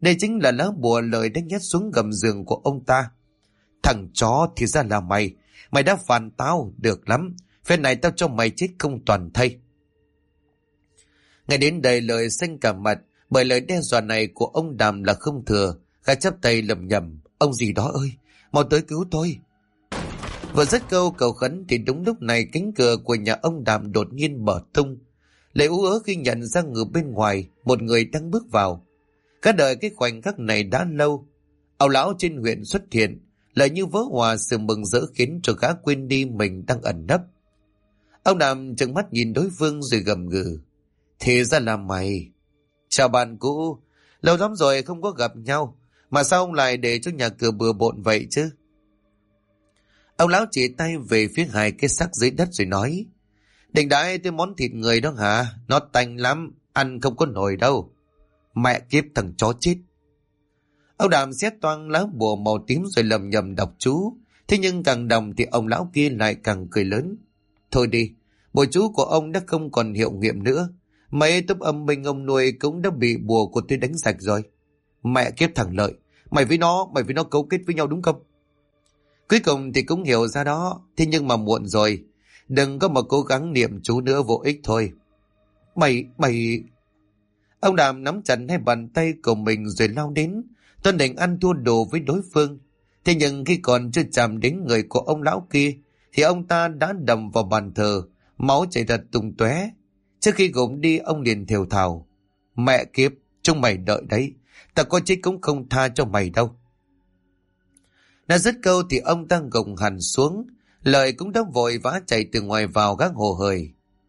Speaker 1: Đây chính là lá bùa Lợi đã nhét xuống gầm giường của ông ta. Thằng chó thì ra là mày. Mày đã phản tao, được lắm. Phen này tao cho mày chết không toàn thây. Ngay đến đây Lợi xanh cả mặt, bởi lời đe dọa này của ông Đàm là không thừa. Gã chắp tay lầm nhầm: ông gì đó ơi, mau tới cứu tôi. Vừa dứt câu cầu khấn thì đúng lúc này cánh cửa của nhà ông Đàm đột nhiên mở tung. Lợi ú ớ khi nhận ra người bên ngoài, một người đang bước vào. Gã đợi cái khoảnh khắc này đã lâu. Ông lão trên huyện xuất hiện, lời như vỡ hòa sự mừng rỡ khiến cho gã quên đi mình đang ẩn nấp. Ông Đàm trừng mắt nhìn đối phương rồi gầm gừ: thì ra là mày. Chào bạn cũ, lâu lắm rồi không có gặp nhau, mà sao ông lại để cho nhà cửa bừa bộn vậy chứ? Ông lão chỉ tay về phía hai cái xác dưới đất rồi nói: định đãi tới món thịt người đó hả? Nó tanh lắm, ăn không có nổi đâu. Mẹ kiếp thằng chó chết. Ông Đàm xét toang lá bùa màu tím rồi lầm nhầm đọc chú. Thế nhưng càng đọc thì ông lão kia lại càng cười lớn: thôi đi, bùa chú của ông đã không còn hiệu nghiệm nữa. Mấy túp âm binh ông nuôi cũng đã bị bùa của tôi đánh sạch rồi. Mẹ kiếp thằng Lợi, mày với nó cấu kết với nhau đúng không? Cuối cùng thì cũng hiểu ra đó. Thế nhưng mà muộn rồi. Đừng có mà cố gắng niệm chú nữa, vô ích thôi. Mày... Ông Đàm nắm chặt hai bàn tay của mình rồi lao đến. Tuân định ăn thua đồ với đối phương. Thế nhưng khi còn chưa chạm đến người của ông lão kia thì ông ta đã đầm vào bàn thờ, máu chảy thật tung tóe. Trước khi gục đi ông liền thều thào: mẹ kiếp, chúng mày đợi đấy, ta có chết cũng không tha cho mày đâu. Đã dứt câu thì ông ta gục hẳn xuống. Lợi cũng đã vội vã chạy từ ngoài vào gác hồ hởi: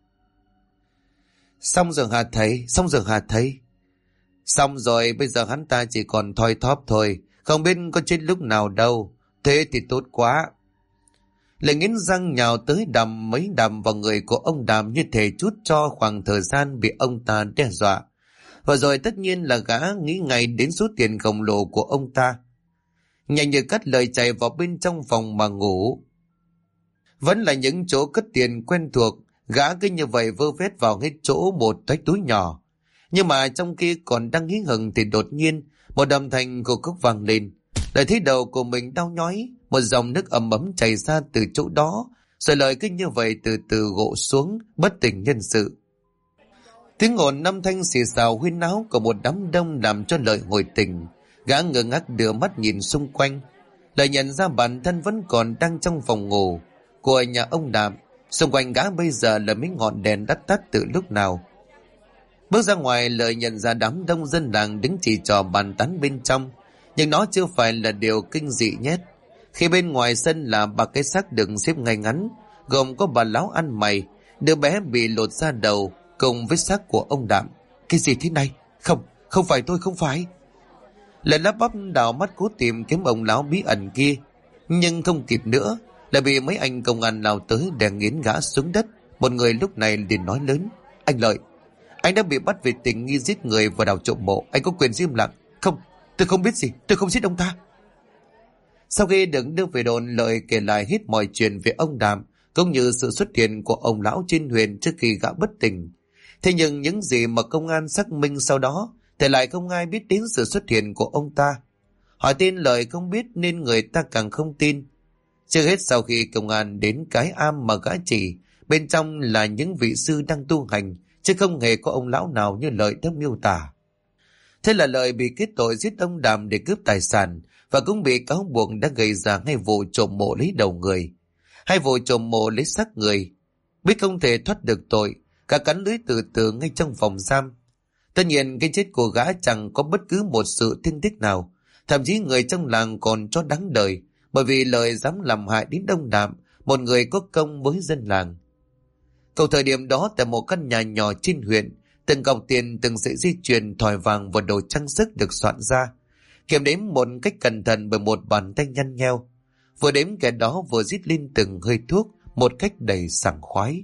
Speaker 1: xong rồi hả thầy, xong rồi hả thầy? Xong rồi, bây giờ hắn ta chỉ còn thoi thóp thôi, không biết có chết lúc nào đâu. Thế thì tốt quá. Lợi nghiến răng nhào tới đầm mấy đầm vào người của ông Đàm như thể chút cho khoảng thời gian bị ông ta đe dọa. Và rồi tất nhiên là gã nghĩ ngay đến số tiền khổng lồ của ông ta. Nhanh như cắt lời chạy vào bên trong phòng mà ngủ. Vẫn là những chỗ cất tiền quen thuộc, gã cứ như vậy vơ vét vào hết chỗ một cái túi nhỏ. Nhưng mà trong khi còn đang hí hửng thì đột nhiên một âm thanh của cốc vang lên. Lại thấy đầu của mình đau nhói, một dòng nước ấm ấm chảy ra từ chỗ đó, rồi Lợi cứ như vậy từ từ gộ xuống, bất tỉnh nhân sự. Tiếng ồn âm thanh xì xào huyên náo của một đám đông làm cho Lợi hồi tỉnh. Gã ngơ ngác đưa mắt nhìn xung quanh. Lợi nhận ra bản thân vẫn còn đang trong phòng ngủ của nhà ông Đàm. Xung quanh gã bây giờ là mấy ngọn đèn đắt tắt từ lúc nào. Bước ra ngoài, Lợi nhận ra đám đông dân làng đứng chỉ trò bàn tán bên trong. Nhưng nó chưa phải là điều kinh dị nhất. Khi bên ngoài sân là ba cái xác đựng xếp ngay ngắn, gồm có bà lão ăn mày, đứa bé bị lột da đầu, cùng với xác của ông Đạm. Cái gì thế này? Không phải tôi, không phải. Lợi lắp bắp đảo mắt cố tìm kiếm ông lão bí ẩn kia, nhưng không kịp nữa, lại bị mấy anh công an lao tới đè nghiến gã xuống đất. Một người lúc này liền nói lớn: anh Lợi, anh đã bị bắt về tình nghi giết người và đào trộm mộ, anh có quyền giữ im lặng. Không, tôi không biết gì, tôi không giết ông ta. Sau khi được đưa về đồn, Lợi kể lại hết mọi chuyện về ông Đàm cũng như sự xuất hiện của ông lão trên huyện trước khi gã bất tỉnh. Thế nhưng những gì mà công an xác minh sau đó thì lại không ai biết đến sự xuất hiện của ông ta. Hỏi tin Lợi không biết nên người ta càng không tin. Chưa hết, sau khi công an đến cái am mà gã chỉ, bên trong là những vị sư đang tu hành, chứ không hề có ông lão nào như Lợi đã miêu tả. Thế là Lợi bị kết tội giết ông Đàm để cướp tài sản, và cũng bị cáo buộc đã gây ra 2 vụ trộm mộ lấy đầu người, 2 vụ trộm mộ lấy xác người. Biết không thể thoát được tội, cả cắn lưới từ từ ngay trong phòng giam. Tất nhiên cái chết của gã chẳng có bất cứ một sự thương tiếc nào, thậm chí người trong làng còn cho đáng đời, bởi vì Lợi dám làm hại đến ông Đàm, một người có công với dân làng. Cầu thời điểm đó, tại một căn nhà nhỏ trên huyện, từng cọc tiền, từng sợi dây chuyền, thỏi vàng và đồ trang sức được soạn ra, kiểm đếm một cách cẩn thận bởi một bàn tay nhăn nheo. Vừa đếm kẻ đó vừa rít lên từng hơi thuốc một cách đầy sảng khoái.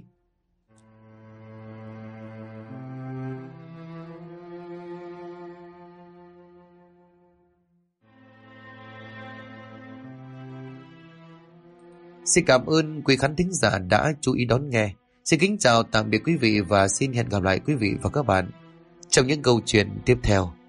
Speaker 1: Xin cảm ơn quý khán thính giả đã chú ý đón nghe. Xin kính chào tạm biệt quý vị và xin hẹn gặp lại quý vị và các bạn trong những câu chuyện tiếp theo.